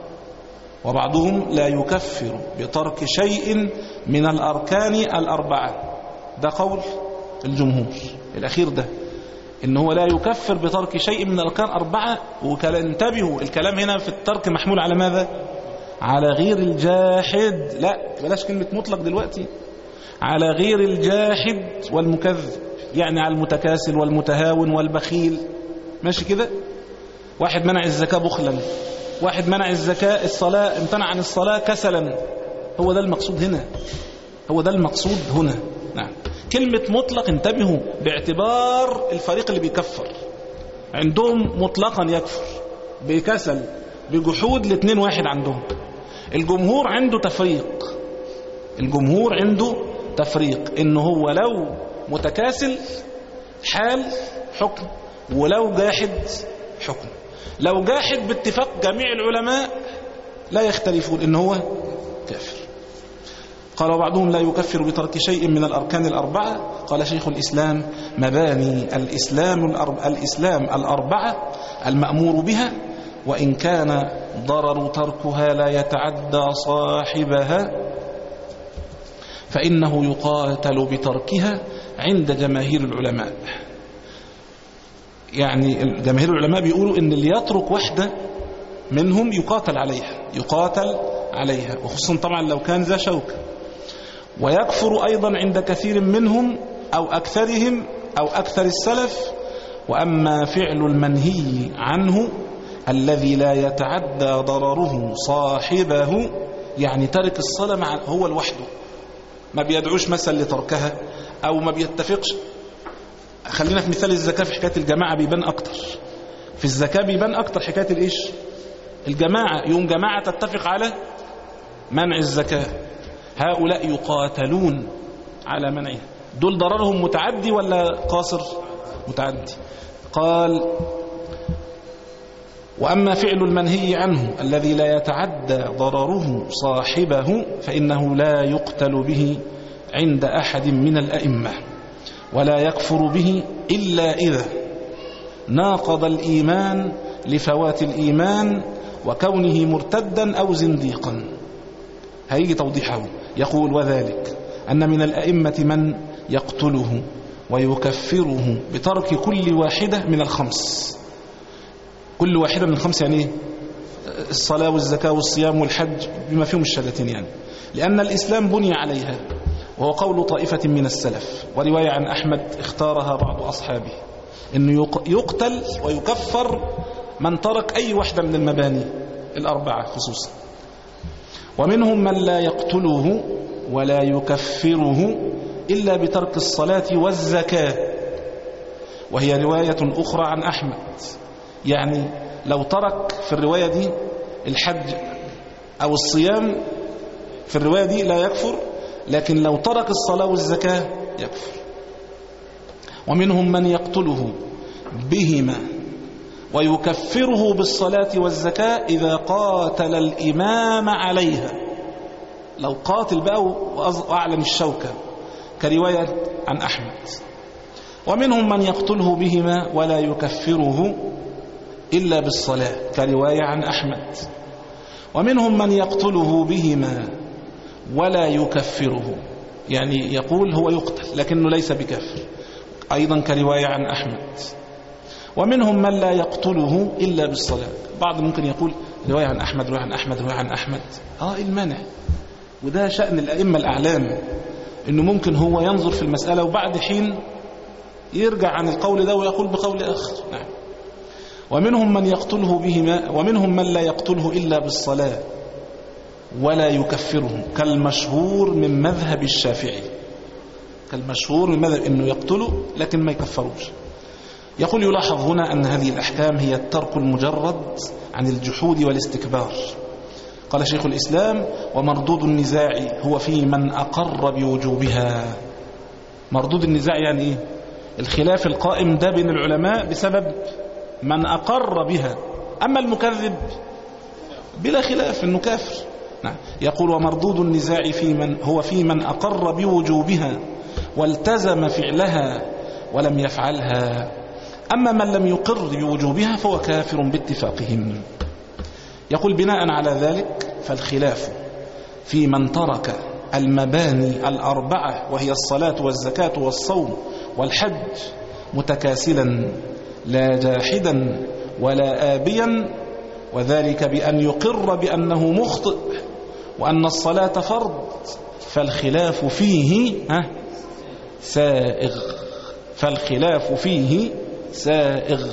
وبعضهم لا يكفر بترك شيء من الأركان الأربعة. ده قول الجمهور الأخير ده، إن هو لا يكفر بترك شيء من الأركان أربعة. وكلا انتبهوا الكلام هنا في الترك محمول على ماذا؟ على غير الجاحد. لا بلاش كلمة مطلق دلوقتي، على غير الجاحد والمكذب، يعني على المتكاسل والمتهاون والبخيل. ماشي كده؟ واحد منع الزكاة بخلا، واحد منع الزكاة الصلاة امتنع عن الصلاة كسلا. هو ده المقصود هنا، هو ده المقصود هنا. نعم. كلمة مطلق انتبهوا باعتبار الفريق اللي بيكفر، عندهم مطلقا يكفر بكسل بجحود، الاثنين واحد عندهم. الجمهور عنده تفريق، الجمهور عنده تفريق انه هو لو متكاسل حال حكم، ولو جاحد حكم. لو جاحد باتفاق جميع العلماء لا يختلفون انه هو كافر. قال وبعضهم لا يكفر بترك شيء من الأركان الأربعة. قال شيخ الإسلام مباني الإسلام الأربعة, الإسلام الأربعة المأمور بها، وإن كان ضرر تركها لا يتعدى صاحبها فإنه يقاتل بتركها عند جماهير العلماء. يعني جماهير العلماء بيقولوا إن اللي يترك واحدة منهم يقاتل عليها، يقاتل عليها، وخصوصا طبعا لو كان ذا شوكة. ويكفر أيضا عند كثير منهم أو أكثرهم أو أكثر السلف. وأما فعل المنهي عنه الذي لا يتعدى ضرره صاحبه، يعني ترك الصلاة مع هو لوحده، ما بيدعوش مثلا لتركها أو ما بيتفقش. خلينا في مثال الزكاة، في حكاية الجماعة بيبان أكتر، في الزكاة بيبان أكتر حكاية الإيش الجماعة. يوم جماعة تتفق على منع الزكاة، هؤلاء يقاتلون على منعها. دول ضررهم متعدي ولا قاصر؟ متعدي. قال وأما فعل المنهي عنه الذي لا يتعدى ضرره صاحبه فإنه لا يقتل به عند أحد من الأئمة، ولا يكفر به إلا إذا ناقض الإيمان لفوات الإيمان وكونه مرتدا أو زنديقا. هيجي توضيحه. يقول وذلك أن من الأئمة من يقتله ويكفره بترك كل واحدة من الخمس. كل واحدة من الخمس يعني الصلاة والزكاة والصيام والحج بما فيهم الشهادتين، يعني لأن الإسلام بني عليها، وهو قول طائفة من السلف. ورواية عن أحمد اختارها بعض أصحابه أنه يقتل ويكفر من ترك أي واحدة من المباني الأربعة خصوصا. ومنهم من لا يقتله ولا يكفره إلا بترك الصلاة والزكاة، وهي رواية أخرى عن أحمد. يعني لو ترك في الرواية دي الحج أو الصيام في الرواية دي لا يكفر، لكن لو ترك الصلاة والزكاة يكفر. ومنهم من يقتله بهما ويكفره بالصلاة والزكاة إذا قاتل الإمام عليها، لو قاتل بقى وأعلم الشوكة كرواية عن أحمد. ومنهم من يقتله بهما ولا يكفره إلا بالصلاة كرواية عن أحمد. ومنهم من يقتله بهما ولا يكفره، يعني يقول هو يقتل لكنه ليس بكافر، أيضا كرواية عن أحمد. ومنهم من لا يقتله إلا بالصلاة، بعض ممكن يقول رواية عن أحمد رواية عن أحمد رواية عن أحمد، آه المانع. وده شأن الأئمة الأعلام، إنه ممكن هو ينظر في المسألة وبعد حين يرجع عن القول ده ويقول بقول آخر. نعم. ومنهم من يقتله بهما ومنهم من لا يقتله إلا بالصلاة ولا يكفره، كالمشهور من مذهب الشافعي، كالمشهور من مذهب إنه يقتله لكن ما يكفروش. يقول يلاحظ هنا أن هذه الأحكام هي الترك المجرد عن الجحود والاستكبار. قال شيخ الإسلام: ومردود النزاع هو في من أقر بوجوبها. مردود النزاع يعني إيه؟ الخلاف القائم ده بين العلماء بسبب من أقر بها، أما المكذب بلا خلاف أنه كافر. نعم. يقول: ومردود النزاع في من هو في من أقر بوجوبها والتزم فعلها ولم يفعلها، أما من لم يقر بوجوبها فهو كافر باتفاقهم. يقول: بناء على ذلك فالخلاف في من ترك المباني الأربعة وهي الصلاة والزكاة والصوم والحج متكاسلا لا جاحدا ولا آبيا، وذلك بأن يقر بأنه مخطئ وأن الصلاة فرض، فالخلاف فيه سائغ فالخلاف فيه سائغ.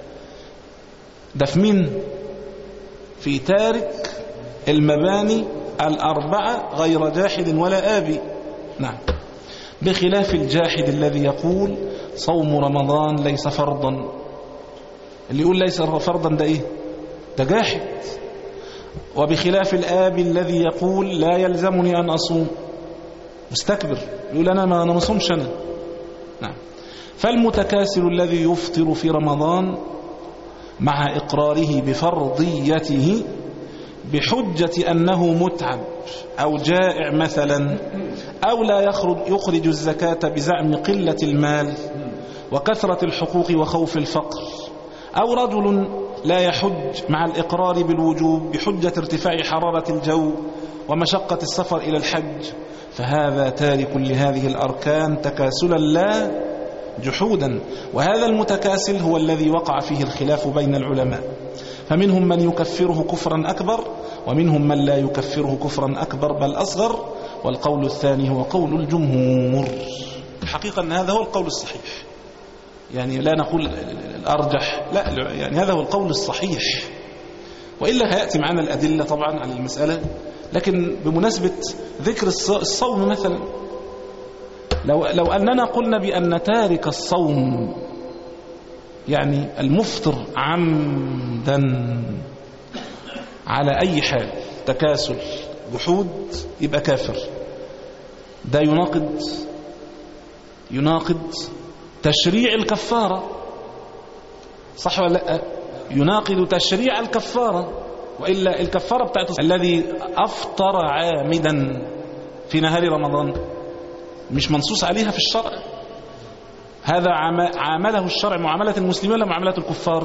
ده في مين؟ في تارك المباني الأربعة غير جاحد ولا آبي. نعم. بخلاف الجاحد الذي يقول صوم رمضان ليس فرضا، اللي يقول ليس فرضا ده إيه؟ ده جاحد. وبخلاف الآبي الذي يقول لا يلزمني أن أصوم، مستكبر، يقول أنا ما أنا مصومش أنا. نعم. فالمتكاسل الذي يفطر في رمضان مع إقراره بفرضيته بحجة أنه متعب أو جائع مثلا، أو لا يخرج, يخرج الزكاة بزعم قلة المال وكثرة الحقوق وخوف الفقر، أو رجل لا يحج مع الإقرار بالوجوب بحجة ارتفاع حرارة الجو ومشقة السفر إلى الحج، فهذا تارك لهذه الأركان تكاسلا لا جحودا. وهذا المتكاسل هو الذي وقع فيه الخلاف بين العلماء، فمنهم من يكفره كفرا أكبر ومنهم من لا يكفره كفرا أكبر بل أصغر، والقول الثاني هو قول الجمهور. الحقيقة أن هذا هو القول الصحيح، يعني لا نقول الأرجح، لا، يعني هذا هو القول الصحيح، وإلا هيأتي معنا الأدلة طبعا على المسألة. لكن بمناسبة ذكر الصوم مثلا، لو, لو أننا قلنا بأن تارك الصوم يعني المفطر عمدا على أي حال، تكاسل جحود، يبقى كافر. ده يناقض يناقض تشريع الكفارة، صح ولا لا؟ يناقض تشريع الكفارة، وإلا الكفارة بتاعت الذي أفطر عامدا في نهار رمضان مش منصوص عليها في الشرع. هذا عامله الشرع معاملة المسلمين ولا معاملة الكفار؟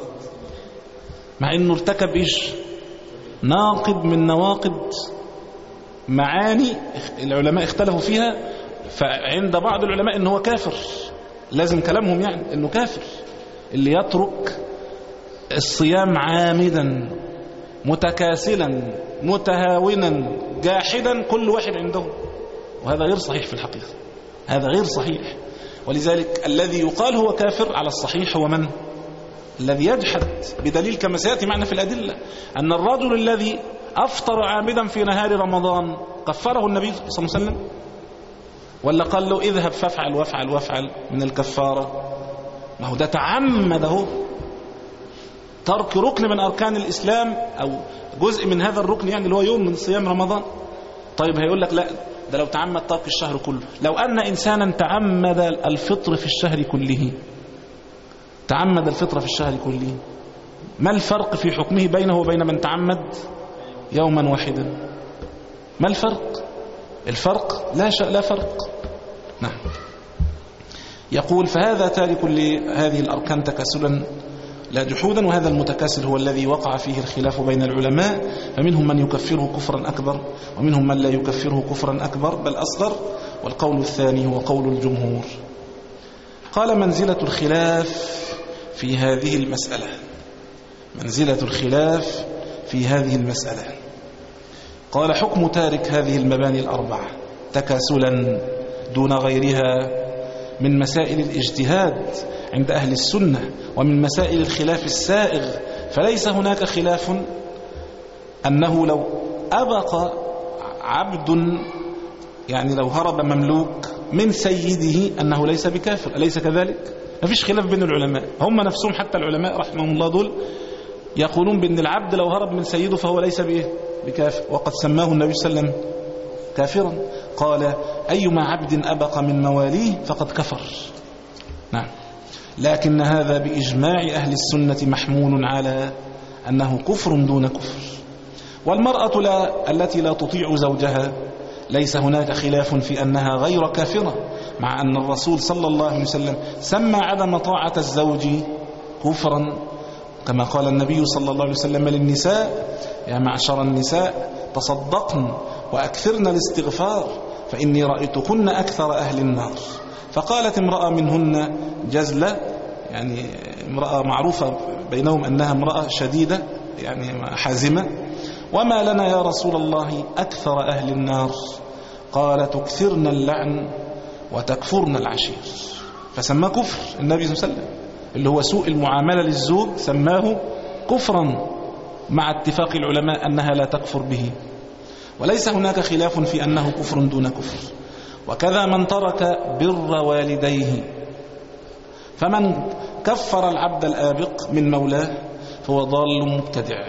مع انه ارتكب ايش؟ ناقض من نواقض معاني العلماء اختلفوا فيها، فعند بعض العلماء انه هو كافر، لازم كلامهم يعني انه كافر اللي يترك الصيام عامدا متكاسلا متهاونا جاحدا، كل واحد عندهم، وهذا غير صحيح في الحقيقة، هذا غير صحيح. ولذلك الذي يقال هو كافر على الصحيح هو من؟ الذي يجحد، بدليل كما سيأتي معنا في الأدلة أن الرجل الذي أفطر عامدا في نهار رمضان كفره النبي صلى الله عليه وسلم، ولا قال له اذهب فافعل وافعل وافعل من الكفارة؟ ما هو ده تعمد، هو ترك ركن من أركان الإسلام أو جزء من هذا الركن، يعني اللي هو يوم من صيام رمضان. طيب هيقول لك لا، ده لو تعمد ترك الشهر كله. لو أن إنسانا تعمد الفطر في الشهر كله، تعمد الفطر في الشهر كله، ما الفرق في حكمه بينه وبين من تعمد يوما واحدا؟ ما الفرق؟ الفرق لا شيء، لا فرق. نعم. يقول فهذا تارك لهذه الأركان تكاسلا لا جحودا، وهذا المتكاسل هو الذي وقع فيه الخلاف بين العلماء، فمنهم من يكفره كفرا أكبر ومنهم من لا يكفره كفرا أكبر بل أصغر، والقول الثاني هو قول الجمهور. قال منزلة الخلاف في هذه المسألة، منزلة الخلاف في هذه المسألة. قال حكم تارك هذه المباني الأربعة تكاسلا دون غيرها من مسائل الاجتهاد عند أهل السنة ومن مسائل الخلاف السائغ، فليس هناك خلاف أنه لو أبق عبد، يعني لو هرب مملوك من سيده أنه ليس بكافر، أليس كذلك؟ ما فيش خلاف بين العلماء، هم نفسهم حتى العلماء رحمهم الله دول يقولون بأن العبد لو هرب من سيده فهو ليس بإيه؟ بكافر، وقد سماه النبي صلى الله عليه وسلم كافرا، قال أيما عبد أبق من مواليه فقد كفر. نعم. لكن هذا بإجماع أهل السنة محمول على أنه كفر دون كفر. والمرأة لا التي لا تطيع زوجها ليس هناك خلاف في أنها غير كافرة، مع أن الرسول صلى الله عليه وسلم سمى عدم طاعة الزوج كفرا، كما قال النبي صلى الله عليه وسلم للنساء يا معشر النساء تصدقن وأكثرن الاستغفار فإني رأيتكن أكثر أهل النار. فقالت امرأة منهن جزلة، يعني امرأة معروفة بينهم أنها امرأة شديدة يعني حازمة، وما لنا يا رسول الله أكثر أهل النار؟ قال تكثرن اللعن وتكفرن العشير. فسماه كفر النبي صلى الله عليه وسلم، اللي هو سوء المعاملة للزوج سماه كفرا، مع اتفاق العلماء أنها لا تكفر به، وليس هناك خلاف في أنه كفر دون كفر. وكذا من ترك بر والديه، فمن كفر العبد الآبق من مولاه فهو ضال مبتدع،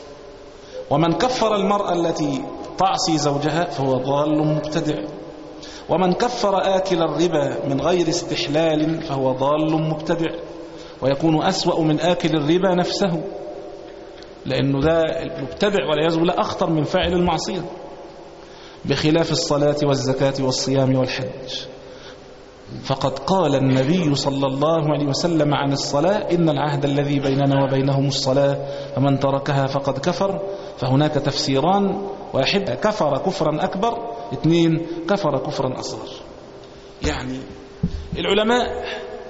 ومن كفر المرأة التي تعصي زوجها فهو ضال مبتدع، ومن كفر آكل الربا من غير استحلال فهو ضال مبتدع، ويكون أسوأ من آكل الربا نفسه، لأنه ده المبتدع والعياذ بالله أخطر من فاعل المعصية، بخلاف الصلاة والزكاة والصيام والحج. فقد قال النبي صلى الله عليه وسلم عن الصلاة إن العهد الذي بيننا وبينهم الصلاة فمن تركها فقد كفر. فهناك تفسيران: واحد كفر كفرا أكبر، اثنين كفر كفرا أصغر. يعني العلماء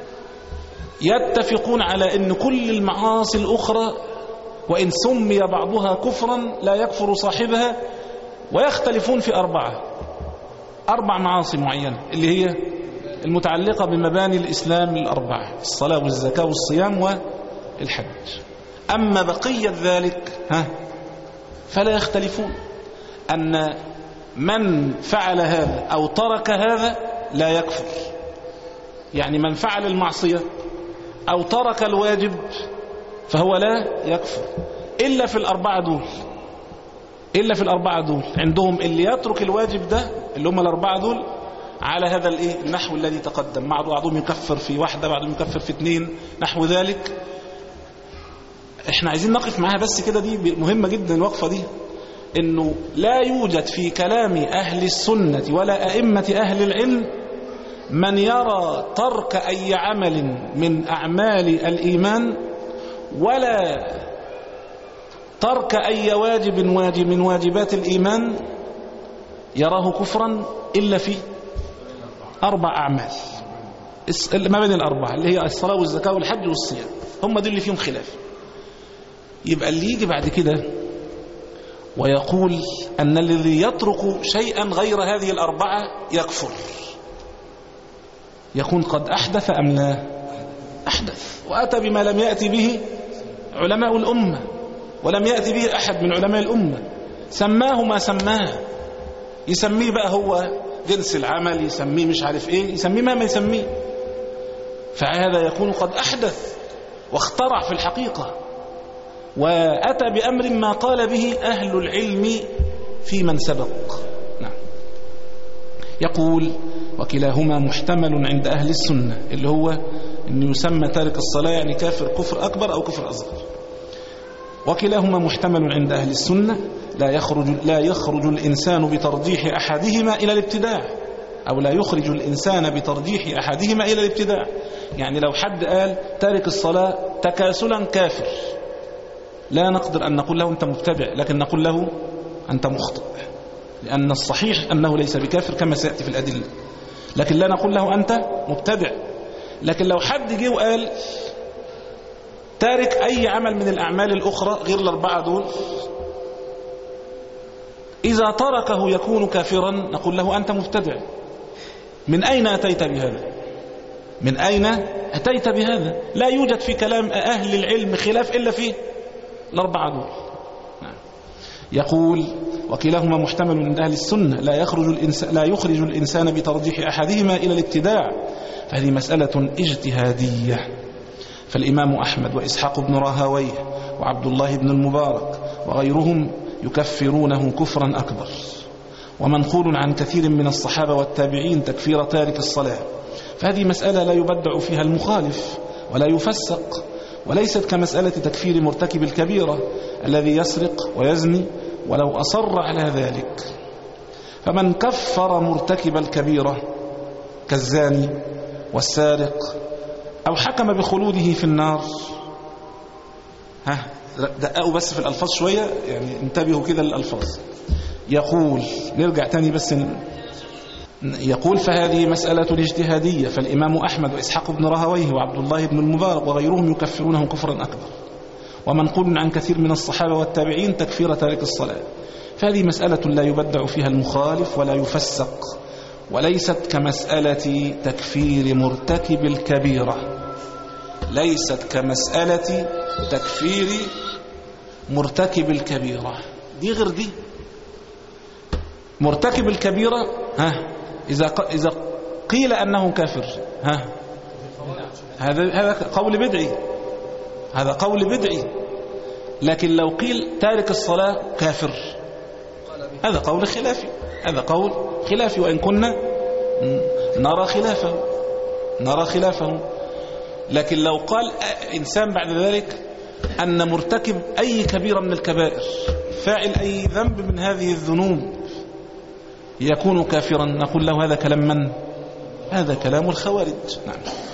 يتفقون على أن كل المعاصي الأخرى وإن سمي بعضها كفرا لا يكفر صاحبها، ويختلفون في أربعة أربع معاصي معينة اللي هي المتعلقة بمباني الإسلام الأربعة: الصلاة والزكاة والصيام والحج. أما بقية ذلك ها فلا يختلفون، أن من فعل هذا أو ترك هذا لا يكفر. يعني من فعل المعصية أو ترك الواجب فهو لا يكفر إلا في الأربعة دول، إلا في الأربعة دول. عندهم اللي يترك الواجب ده اللي هم الأربعة دول على هذا الإيه النحو الذي تقدم، مع بعضهم يكفر في واحدة، بعضهم يكفر في اثنين، نحو ذلك. احنا عايزين نقف معاها بس كده، دي مهمة جدا الوقفة دي، انه لا يوجد في كلام أهل السنة ولا أئمة أهل العلم من يرى ترك أي عمل من أعمال الإيمان ولا ترك أي واجب واجب من واجبات الإيمان يراه كفرا إلا في أربع أعمال، ما بين الأربعة اللي هي الصلاة والزكاة والحج والصيام، هم دول اللي فيهم خلاف. يبقى اللي يجي بعد كده ويقول أن الذي يترك شيئا غير هذه الأربعة يكفر، يكون قد أحدث أم لا؟ أحدث، وأتى بما لم يأتي به علماء الأمة ولم يأتي به أحد من علماء الأمة، سماه ما سماه، يسميه بقى هو جنس العمل، يسميه مش عارف إيه، يسميه ما ما يسميه. فهذا يكون قد أحدث واخترع في الحقيقة، وأتى بأمر ما قال به أهل العلم في من سبق. نعم. يقول وكلاهما محتمل عند أهل السنة، اللي هو أن يسمى تارك الصلاة يعني كافر كفر أكبر أو كفر أصغر. وكلاهما محتمل عند أهل السنة، لا يخرج, لا يخرج الإنسان بترجيح أحدهما إلى الابتداع، أو لا يخرج الإنسان بترجيح أحدهما إلى الابتداع. يعني لو حد قال تارك الصلاة تكاسلا كافر، لا نقدر أن نقول له أنت مبتدع، لكن نقول له أنت مخطئ، لأن الصحيح أنه ليس بكافر كما سيأتي في الأدلة، لكن لا نقول له أنت مبتدع. لكن لو حد جه وقال تارك أي عمل من الأعمال الأخرى غير الأربعة دول إذا تركه يكون كافرا، نقول له أنت مبتدع. من أين أتيت بهذا؟ من أين أتيت بهذا؟ لا يوجد في كلام أهل العلم خلاف إلا في الأربعة دول. يقول وكلاهما محتمل عند أهل السنة، لا يخرج الإنسان, لا يخرج الإنسان بترجيح أحدهما إلى الابتداع، فهذه مسألة اجتهادية. فالإمام أحمد وإسحاق بن راهويه وعبد الله بن المبارك وغيرهم يكفرونه كفرا أكبر، ومنقول عن كثير من الصحابة والتابعين تكفير تارك الصلاة. فهذه مسألة لا يبدع فيها المخالف ولا يفسق، وليست كمسألة تكفير مرتكب الكبيرة الذي يسرق ويزني ولو أصر على ذلك. فمن كفر مرتكب الكبيرة كالزاني والسارق أو حكم بخلوده في النار، ها دققوا بس في الألفاظ شوية، يعني انتبهوا كده للألفاظ. يقول نرجع تاني بس يقول فهذه مسألة اجتهادية، فالإمام أحمد وإسحاق بن راهويه وعبد الله بن المبارك وغيرهم يكفرونه كفرا أكبر، ومنقول عن كثير من الصحابة والتابعين تكفير تارك الصلاة. فهذه مسألة لا يبدع فيها المخالف ولا يفسق، وليست كمسألة تكفير مرتكب الكبيرة، ليست كمسألة تكفير مرتكب الكبيرة، دي غير دي. مرتكب الكبيرة ها إذا إذا قيل أنه كافر، ها هذا هذا قول بدعي، هذا قول بدعي. لكن لو قيل تارك الصلاة كافر، هذا قول خلافي، هذا قول خلافي، وإن كنا نرى خلافه نرى خلافه. لكن لو قال إنسان بعد ذلك أن مرتكب أي كبيرة من الكبائر، فاعل أي ذنب من هذه الذنوب يكون كافرا، نقول له هذا كلام من؟ هذا كلام الخوارج. نعم.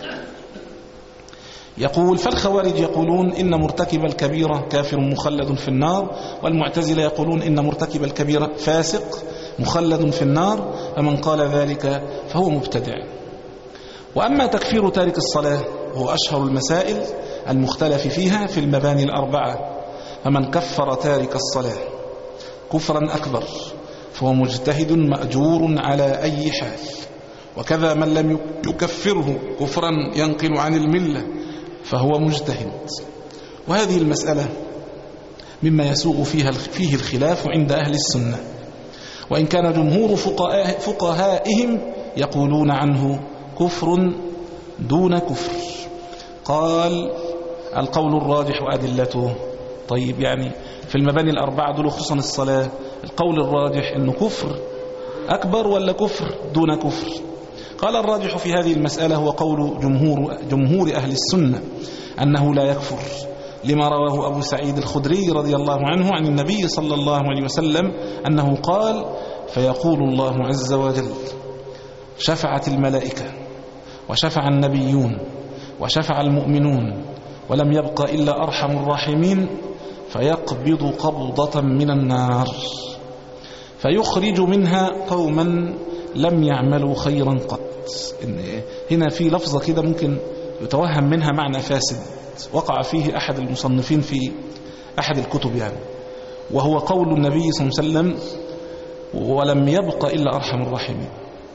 يقول فالخوارج يقولون إن مرتكب الكبيرة كافر مخلد في النار، والمعتزلة يقولون إن مرتكب الكبيرة فاسق مخلد في النار، فمن قال ذلك فهو مبتدع. وأما تكفير تارك الصلاة هو أشهر المسائل المختلف فيها في المباني الأربعة، فمن كفر تارك الصلاة كفرا أكبر فهو مجتهد مأجور على أي حال، وكذا من لم يكفره كفرا ينقل عن الملة فهو مجتهد. وهذه المسألة مما يسوغ فيها فيه الخلاف عند أهل السنة، وإن كان جمهور فقهائهم يقولون عنه كفر دون كفر. قال القول الراجح وأدلته. طيب يعني في المباني الأربعة دول خصوصا الصلاة، القول الراجح أنه كفر أكبر ولا كفر دون كفر؟ قال الراجح في هذه المسألة هو قول جمهور, جمهور أهل السنة أنه لا يكفر، لما رواه أبو سعيد الخدري رضي الله عنه عن النبي صلى الله عليه وسلم أنه قال فيقول الله عز وجل شفعت الملائكة وشفع النبيون وشفع المؤمنون ولم يبق إلا أرحم الراحمين، فيقبض قبضة من النار فيخرج منها قوما لم يعملوا خيرا قط. هنا في لفظة كده ممكن يتوهم منها معنى فاسد وقع فيه أحد المصنفين في أحد الكتب يعني، وهو قول النبي صلى الله عليه وسلم ولم يبق إلا أرحم الراحمين،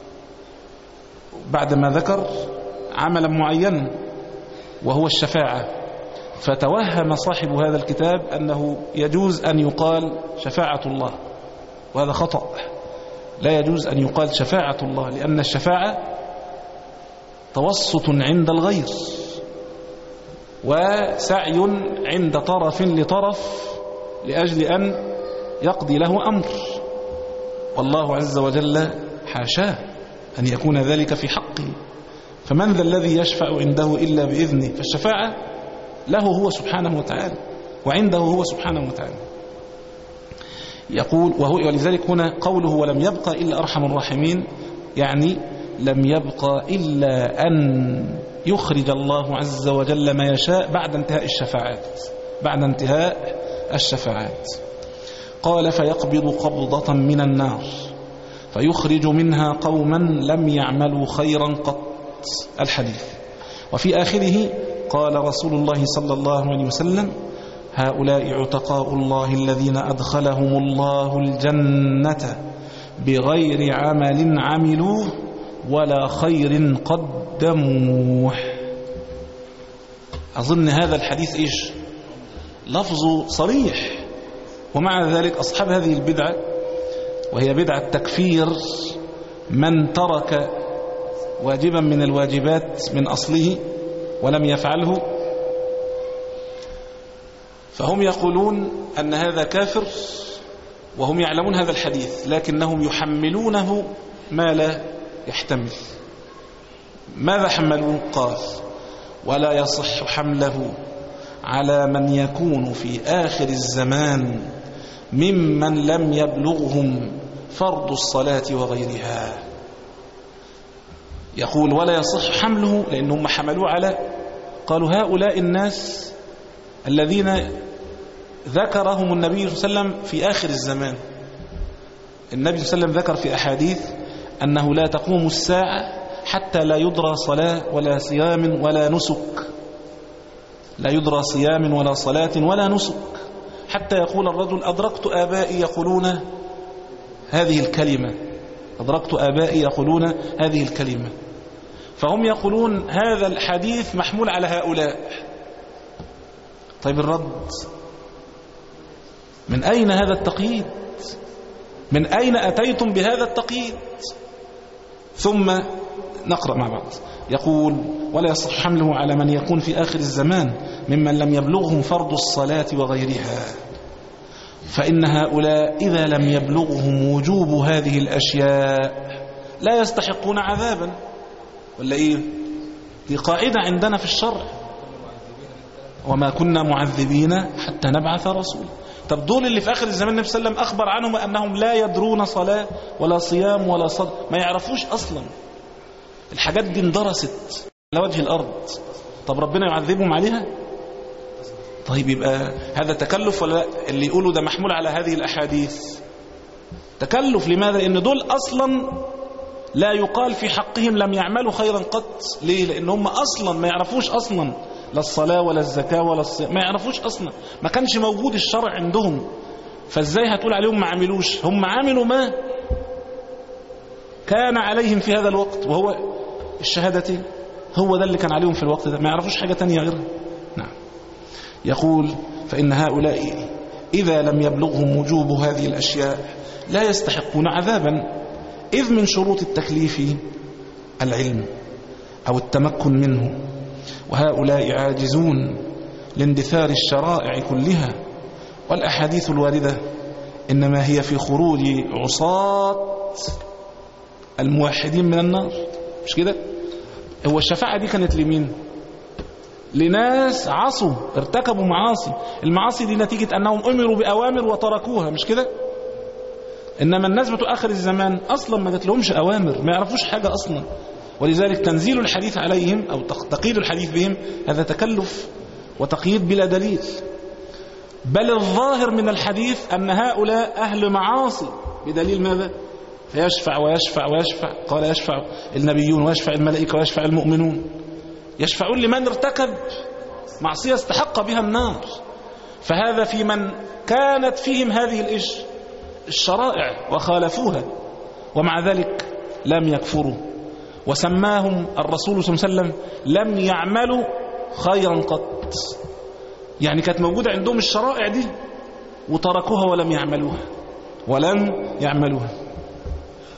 بعدما ذكر عملا معينا وهو الشفاعة، فتوهم صاحب هذا الكتاب أنه يجوز أن يقال شفاعة الله، وهذا خطأ. لا يجوز أن يقال شفاعة الله، لأن الشفاعة توسط عند الغير، وسعي عند طرف لطرف لأجل أن يقضي له أمر، والله عز وجل حاشاه أن يكون ذلك في حقه. فمن ذا الذي يشفع عنده إلا بإذنه؟ فالشفاعة له هو سبحانه وتعالى، وعنده هو سبحانه وتعالى. يقول وهو ولذلك هنا قوله ولم يبقى إلا أرحم الراحمين، يعني لم يبقى إلا أن يخرج الله عز وجل ما يشاء بعد انتهاء الشفاعات بعد انتهاء الشفاعات. قال فيقبض قبضة من النار فيخرج منها قوما لم يعملوا خيرا قط، الحديث. وفي آخره قال رسول الله صلى الله عليه وسلم هؤلاء عتقاء الله الذين أدخلهم الله الجنة بغير عمل عملوه ولا خير قدموه. أظن هذا الحديث إيش لفظه صريح، ومع ذلك أصحاب هذه البدعة، وهي بدعة تكفير من ترك واجبا من الواجبات من أصله ولم يفعله، فهم يقولون أن هذا كافر وهم يعلمون هذا الحديث، لكنهم يحملونه ما لا يحتمل. ماذا حملوا؟ قال ولا يصح حمله على من يكون في آخر الزمان ممن لم يبلغهم فرض الصلاة وغيرها. يقول ولا يصح حمله لأنهم حملوا على، قالوا هؤلاء الناس الذين ذكرهم النبي صلى الله عليه وسلم في آخر الزمان. النبي صلى الله عليه وسلم ذكر في أحاديث أنه لا تقوم الساعة حتى لا يدرى صلاة ولا صيام ولا نسك، لا يدرى صيام ولا صلاة ولا نسك، حتى يقول الرجل أدركت آبائي يقولون هذه الكلمة، أدركت آبائي يقولون هذه الكلمة. فهم يقولون هذا الحديث محمول على هؤلاء. طيب الرد من أين هذا التقييد؟ من أين أتيتم بهذا التقييد؟ ثم نقرأ مع بعض. يقول ولا يصح حمله على من يكون في آخر الزمان ممن لم يبلغهم فرض الصلاة وغيرها، فإن هؤلاء إذا لم يبلغهم وجوب هذه الأشياء لا يستحقون عذابا. ولا إيه؟ دي قاعدة عندنا في الشرع، وما كنا معذبين حتى نبعث رسولا. طب دول اللي في آخر الزمان النبي صلى الله عليه وسلم أخبر عنهم أنهم لا يدرون صلاة ولا صيام ولا صدق، ما يعرفوش أصلا الحاجات دي، اندرست على وجه الأرض. طب ربنا يعذبهم عليها؟ طيب يبقى هذا تكلف ولا لا؟ اللي يقولوا ده محمول على هذه الأحاديث تكلف. لماذا؟ لأن دول أصلا لا يقال في حقهم لم يعملوا خيرا قط. ليه؟ لأن هم أصلا ما يعرفوش أصلا لا الصلاة ولا الزكاة ولا الصيام، ما يعرفوش أصلا، ما كانش موجود الشرع عندهم. فازاي هتقول عليهم ما عملوش؟ هم عملوا ما كان عليهم في هذا الوقت، وهو الشهادتين، هو ده اللي كان عليهم في الوقت ده، ما يعرفوش حاجة تانية غيرها. نعم. يقول فإن هؤلاء إذا لم يبلغهم وجوب هذه الأشياء لا يستحقون عذابا، إذ من شروط التكليف العلم أو التمكن منه، وهؤلاء عاجزون لاندثار الشرائع كلها، والأحاديث الواردة إنما هي في خروج عصاة الموحدين من النار. مش كده؟ هو الشفاعة دي كانت لمين؟ لناس عصوا، ارتكبوا معاصي. المعاصي دي نتيجة أنهم أمروا بأوامر وتركوها، مش كده؟ إنما الناس بتوع آخر الزمان أصلا ما جات لهمش أوامر، ما يعرفوش حاجة أصلا، ولذلك تنزيل الحديث عليهم أو تقييد الحديث بهم هذا تكلف وتقييد بلا دليل. بل الظاهر من الحديث أن هؤلاء أهل معاصي، بدليل ماذا؟ فيشفع ويشفع ويشفع، قال يشفع النبيون ويشفع الملائكة ويشفع المؤمنون، يشفعون لمن ارتكب معصية استحق بها النار. فهذا في من كانت فيهم هذه الإيش الشرائع وخالفوها، ومع ذلك لم يكفروا، وسماهم الرسول صلى الله عليه وسلم لم يعملوا خيرا قط. يعني كانت موجودة عندهم الشرائع دي وتركوها ولم يعملوها ولم يعملوها.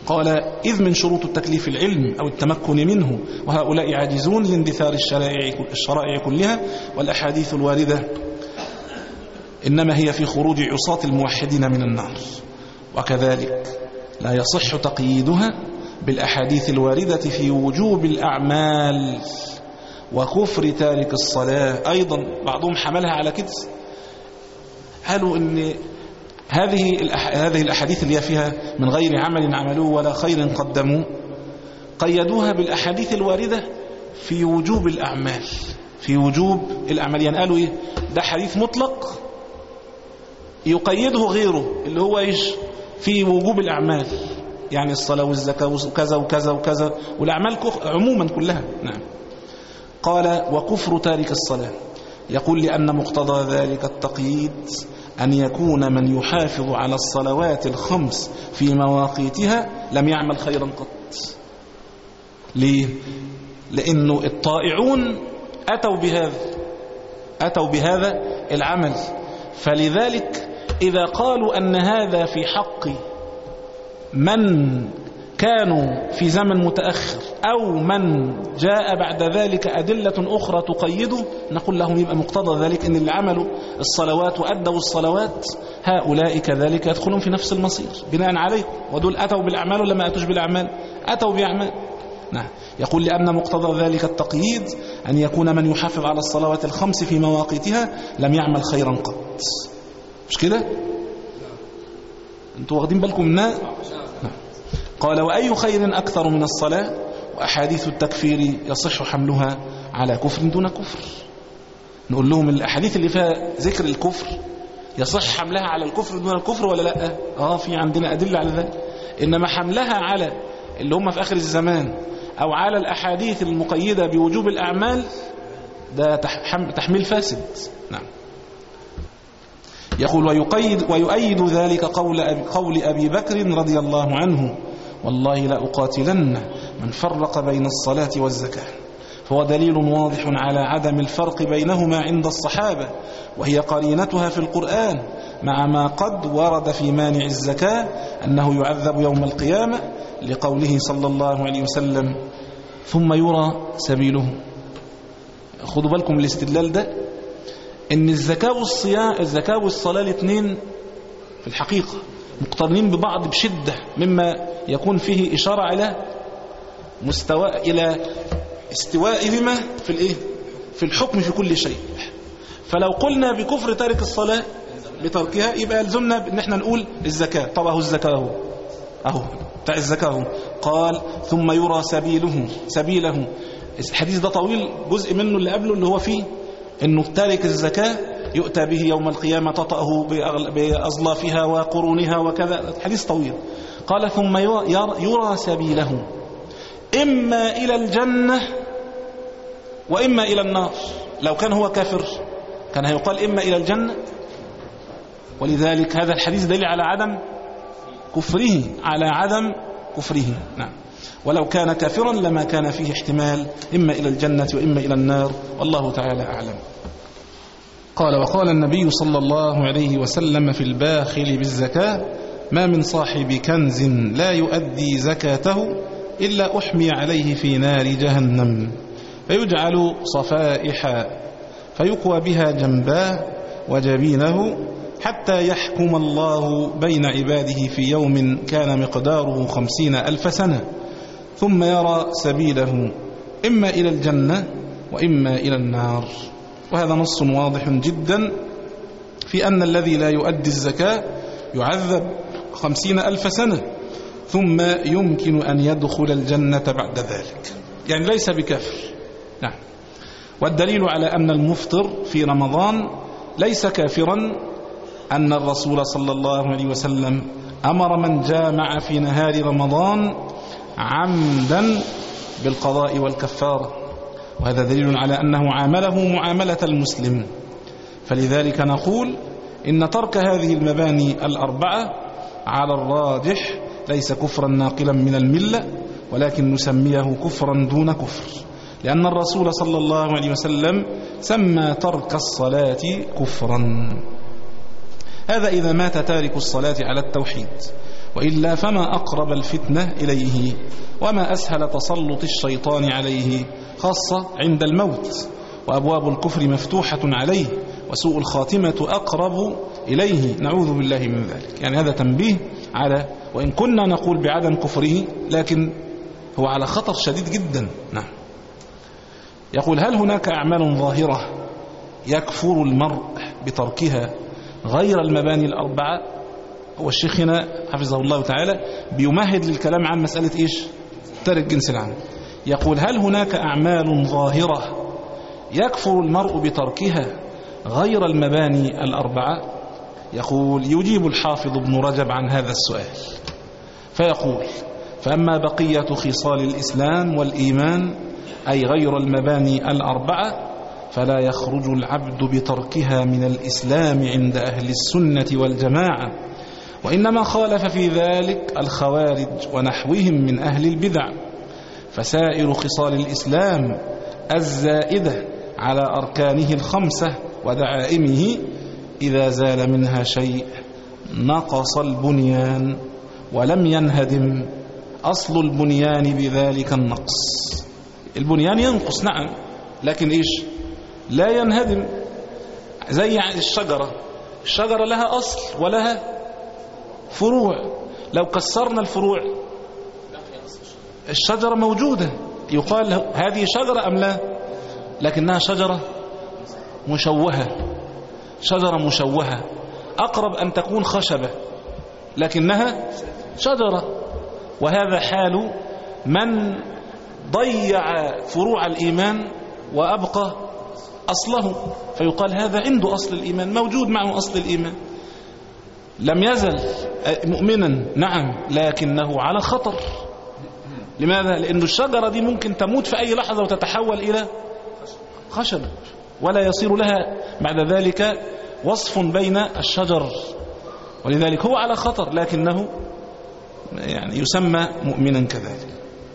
قال إذ من شروط التكليف العلم أو التمكن منه، وهؤلاء عاجزون لاندثار الشرائع, الشرائع كلها، والأحاديث الواردة إنما هي في خروج عصاة الموحدين من النار. وكذلك لا يصح تقييدها بالأحاديث الواردة في وجوب الأعمال وكفر تارك الصلاة. أيضا بعضهم حملها على كده، قالوا إن هذه هذه الأحاديث اللي فيها من غير عمل عملوه ولا خير قدموه، قيدوها بالأحاديث الواردة في وجوب الأعمال، في وجوب الأعمال. يعني قالوا إيه؟ ده حديث مطلق يقيده غيره اللي هو إيش؟ في وجوب الأعمال، يعني الصلاة والزكاة وكذا وكذا وكذا، والأعمال عموما كلها. نعم. قال وكفر تارك الصلاة، يقول لأن مقتضى ذلك التقييد أن يكون من يحافظ على الصلوات الخمس في مواقيتها لم يعمل خيرا قط. ليه؟ لأنه الطائعون أتوا بهذا أتوا بهذا العمل، فلذلك إذا قالوا أن هذا في حق من كانوا في زمن متأخر أو من جاء بعد ذلك أدلة أخرى تقيده، نقول لهم يبقى مقتضى ذلك أن اللي عملوا الصلوات وأدوا الصلوات هؤلاء كذلك يدخلون في نفس المصير بناء عليكم، ودول أتوا بالأعمال ولا ما أتوش بالأعمال؟ أتوا بأعمال. نعم. يقول لأن مقتضى ذلك التقييد أن يكون من يحافظ على الصلوات الخمس في مواقيتها لم يعمل خيرا قط. مش كده؟ أنتوا واخدين بالكم منها؟ نعم. قال وأي خير أكثر من الصلاة؟ وأحاديث التكفير يصح حملها على كفر دون كفر. نقول لهم الأحاديث اللي فيها ذكر الكفر يصح حملها على الكفر دون الكفر ولا لا؟ آه في عندنا أدلة على ذلك. إنما حملها على اللي هم في آخر الزمان أو على الأحاديث المقيدة بوجوب الأعمال ده تحميل فاسد. نعم. يقول ويقيد ويؤيد ذلك قول أبي, قول أبي بكر رضي الله عنه والله لأقاتلن من فرق بين الصلاة والزكاة، فهو دليل واضح على عدم الفرق بينهما عند الصحابة، وهي قرينتها في القرآن مع ما قد ورد في مانع الزكاة أنه يعذب يوم القيامة لقوله صلى الله عليه وسلم ثم يرى سبيله. خذوا بالكم الاستدلال ده ان الزكاة والصيام الزكاة والصلاة الاثنين في الحقيقة مقترنين ببعض بشدة، مما يكون فيه إشارة على مستوى إلى استوائهما في الايه في الحكم في كل شيء. فلو قلنا بكفر تارك الصلاة بتركها يبقى يلزمنا ان احنا نقول الزكاة. طب اهو الزكاة اهو اهو بتاع الزكاة قال ثم يرى سبيله سبيله. الحديث ده طويل، جزء منه اللي قبله اللي هو فيه انه تارك الزكاة يؤتى به يوم القيامة تطأه بأظلافها وقرونها وكذا، حديث طويل. قال ثم يرى سبيله إما إلى الجنة وإما إلى النار. لو كان هو كافر كان هيقال إما إلى الجنة، ولذلك هذا الحديث دليل على عدم كفره على عدم كفره. نعم. ولو كان كافرا لما كان فيه احتمال إما إلى الجنة وإما إلى النار، والله تعالى أعلم. قال وقال النبي صلى الله عليه وسلم في الباخل بالزكاة ما من صاحب كنز لا يؤدي زكاته إلا أحمي عليه في نار جهنم فيجعل صفائحا فيكوى بها جنباه وجبينه حتى يحكم الله بين عباده في يوم كان مقداره خمسين ألف سنة ثم يرى سبيله إما إلى الجنة وإما إلى النار. وهذا نص واضح جدا في أن الذي لا يؤدي الزكاة يعذب خمسين ألف سنة ثم يمكن أن يدخل الجنة بعد ذلك، يعني ليس بكافر. نعم. والدليل على أن المفطر في رمضان ليس كافرا أن الرسول صلى الله عليه وسلم أمر من جامع في نهار رمضان عمدا بالقضاء والكفارة، وهذا دليل على أنه عامله معاملة المسلم. فلذلك نقول إن ترك هذه المباني الأربعة على الراجح ليس كفرا ناقلا من الملة، ولكن نسميه كفرا دون كفر، لأن الرسول صلى الله عليه وسلم سمى ترك الصلاة كفرا. هذا إذا مات تارك الصلاة على التوحيد. وإلا فما أقرب الفتنة إليه وما أسهل تسلط الشيطان عليه، خاصة عند الموت، وأبواب الكفر مفتوحة عليه، وسوء الخاتمة أقرب إليه، نعوذ بالله من ذلك. يعني هذا تنبيه على، وإن كنا نقول بعدم كفره، لكن هو على خطر شديد جدا. نعم. يقول: هل هناك أعمال ظاهرة يكفر المرء بتركها غير المباني الأربعة؟ هو الشيخ هنا حفظه الله تعالى بيمهد للكلام عن مسألة إيش؟ ترك جنس العمل. يقول: هل هناك أعمال ظاهرة يكفر المرء بتركها غير المباني الأربعة؟ يقول: يجيب الحافظ ابن رجب عن هذا السؤال فيقول: فأما بقية خصال الإسلام والإيمان أي غير المباني الأربعة فلا يخرج العبد بتركها من الإسلام عند أهل السنة والجماعة، وإنما خالف في ذلك الخوارج ونحوهم من أهل البدع. فسائر خصال الإسلام الزائدة على أركانه الخمسة ودعائمه إذا زال منها شيء نقص البنيان ولم ينهدم أصل البنيان بذلك النقص. البنيان ينقص نعم، لكن إيش؟ لا ينهدم. زي الشجرة، الشجرة لها أصل ولها فروع، لو كسرنا الفروع الشجرة موجودة، يقال هذه شجرة أم لا؟ لكنها شجرة مشوهة، شجرة مشوهة أقرب أن تكون خشبة لكنها شجرة. وهذا حال من ضيع فروع الإيمان وأبقى أصله، فيقال هذا عنده أصل الإيمان، موجود معه أصل الإيمان، لم يزل مؤمنا نعم، لكنه على خطر. لماذا؟ لأن الشجرة دي ممكن تموت في أي لحظة وتتحول إلى خشب، ولا يصير لها بعد ذلك وصف بين الشجر، ولذلك هو على خطر، لكنه يعني يسمى مؤمنا كذلك.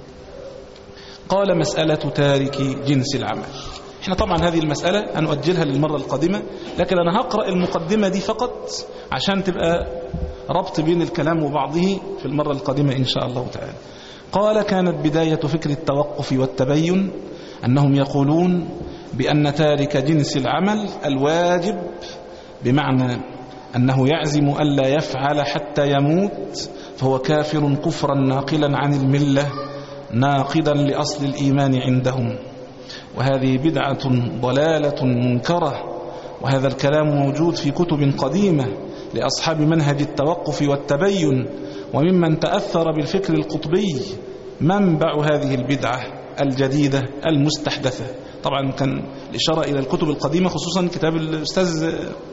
قال: مسألة تارك جنس العمل. احنا طبعا هذه المسألة هنؤجلها للمرة القادمة، لكن أنا هقرأ المقدمة دي فقط عشان تبقى ربط بين الكلام وبعضه في المرة القادمة إن شاء الله تعالى. قال: كانت بداية فكر التوقف والتبين أنهم يقولون بأن تارك جنس العمل الواجب، بمعنى أنه يعزم ألا يفعل حتى يموت فهو كافر كفرا ناقلا عن الملة ناقضا لأصل الإيمان عندهم، وهذه بدعة ضلالة منكرة. وهذا الكلام موجود في كتب قديمة لأصحاب منهج التوقف والتبين، وممن تأثر بالفكر القطبي منبع هذه البدعة الجديدة المستحدثة. طبعا كان الإشارة إلى الكتب القديمة، خصوصا كتاب الأستاذ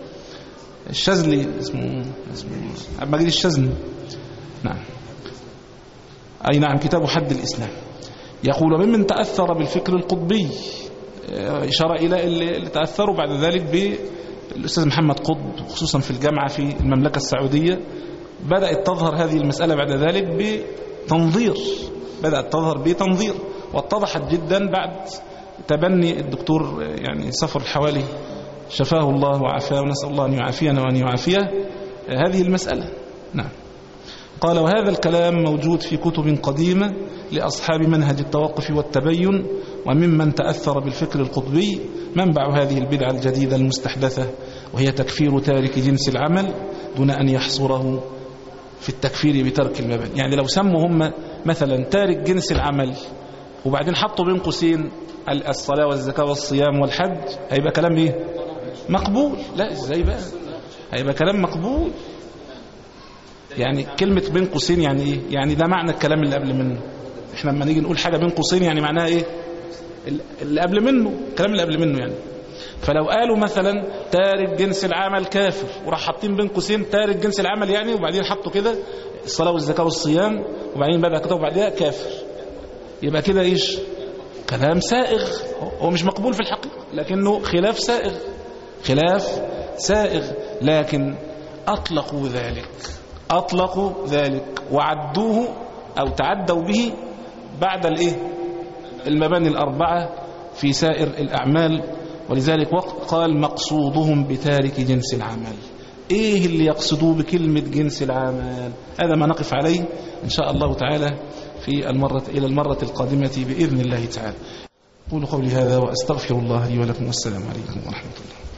الشاذلي اسمه اسمه عبد المجيد الشاذلي، نعم أي نعم، كتاب حد الإسلام. يقول: ممن تأثر بالفكر القطبي، إشارة إلى اللي تأثروا بعد ذلك بالأستاذ محمد قطب، خصوصا في الجامعة في المملكة السعودية. بدأت تظهر هذه المسألة بعد ذلك بتنظير، بدأت تظهر بتنظير واتضحت جدا بعد تبني الدكتور يعني سفر الحوالي شفاه الله وعافاه، ونسأل الله أن يعافينا وأن يعافيه هذه المسألة. نعم. قال: وهذا الكلام موجود في كتب قديمة لأصحاب منهج التوقف والتبين، وممن تأثر بالفكر القطبي منبع هذه البدعة الجديدة المستحدثة، وهي تكفير تارك جنس العمل دون أن يحصره في التكفير بترك المباني. يعني لو سموا هم مثلا تارك جنس العمل وبعدين حطوا بين قوسين الصلاة والزكاة والصيام والحج، هيبقى كلام ايه؟ مقبول. لا ازاي بقى؟ هيبقى كلام مقبول. يعني كلمة بين قوسين يعني ايه؟ يعني ده معنى الكلام اللي قبل منه. احنا لما نيجي نقول حاجة بين قوسين يعني معناها ايه؟ اللي قبل منه، الكلام اللي قبل منه يعني. فلو قالوا مثلا تارك جنس العمل كافر، وراح حاطين بين قوسين تارك جنس العمل يعني، وبعدين حطوا كده الصلاة والزكاة والصيام، وبعدين بدأ كده وبعدها كافر، يبقى كده ايش؟ كلام سائغ، هو مش مقبول في الحقيقة، لكنه خلاف سائغ، خلاف سائغ. لكن أطلقوا ذلك، أطلقوا ذلك وعدوه أو تعدوا به بعد الايه؟ المباني الأربعة في سائر الأعمال. ولذلك قال: مقصودهم بتارك جنس العمل، إيه اللي يقصدوه بكلمة جنس العمل؟ هذا ما نقف عليه إن شاء الله تعالى في المرة إلى المرة القادمة بإذن الله تعالى. أقول قولي هذا وأستغفر الله لي ولكم، والسلام عليكم ورحمة الله.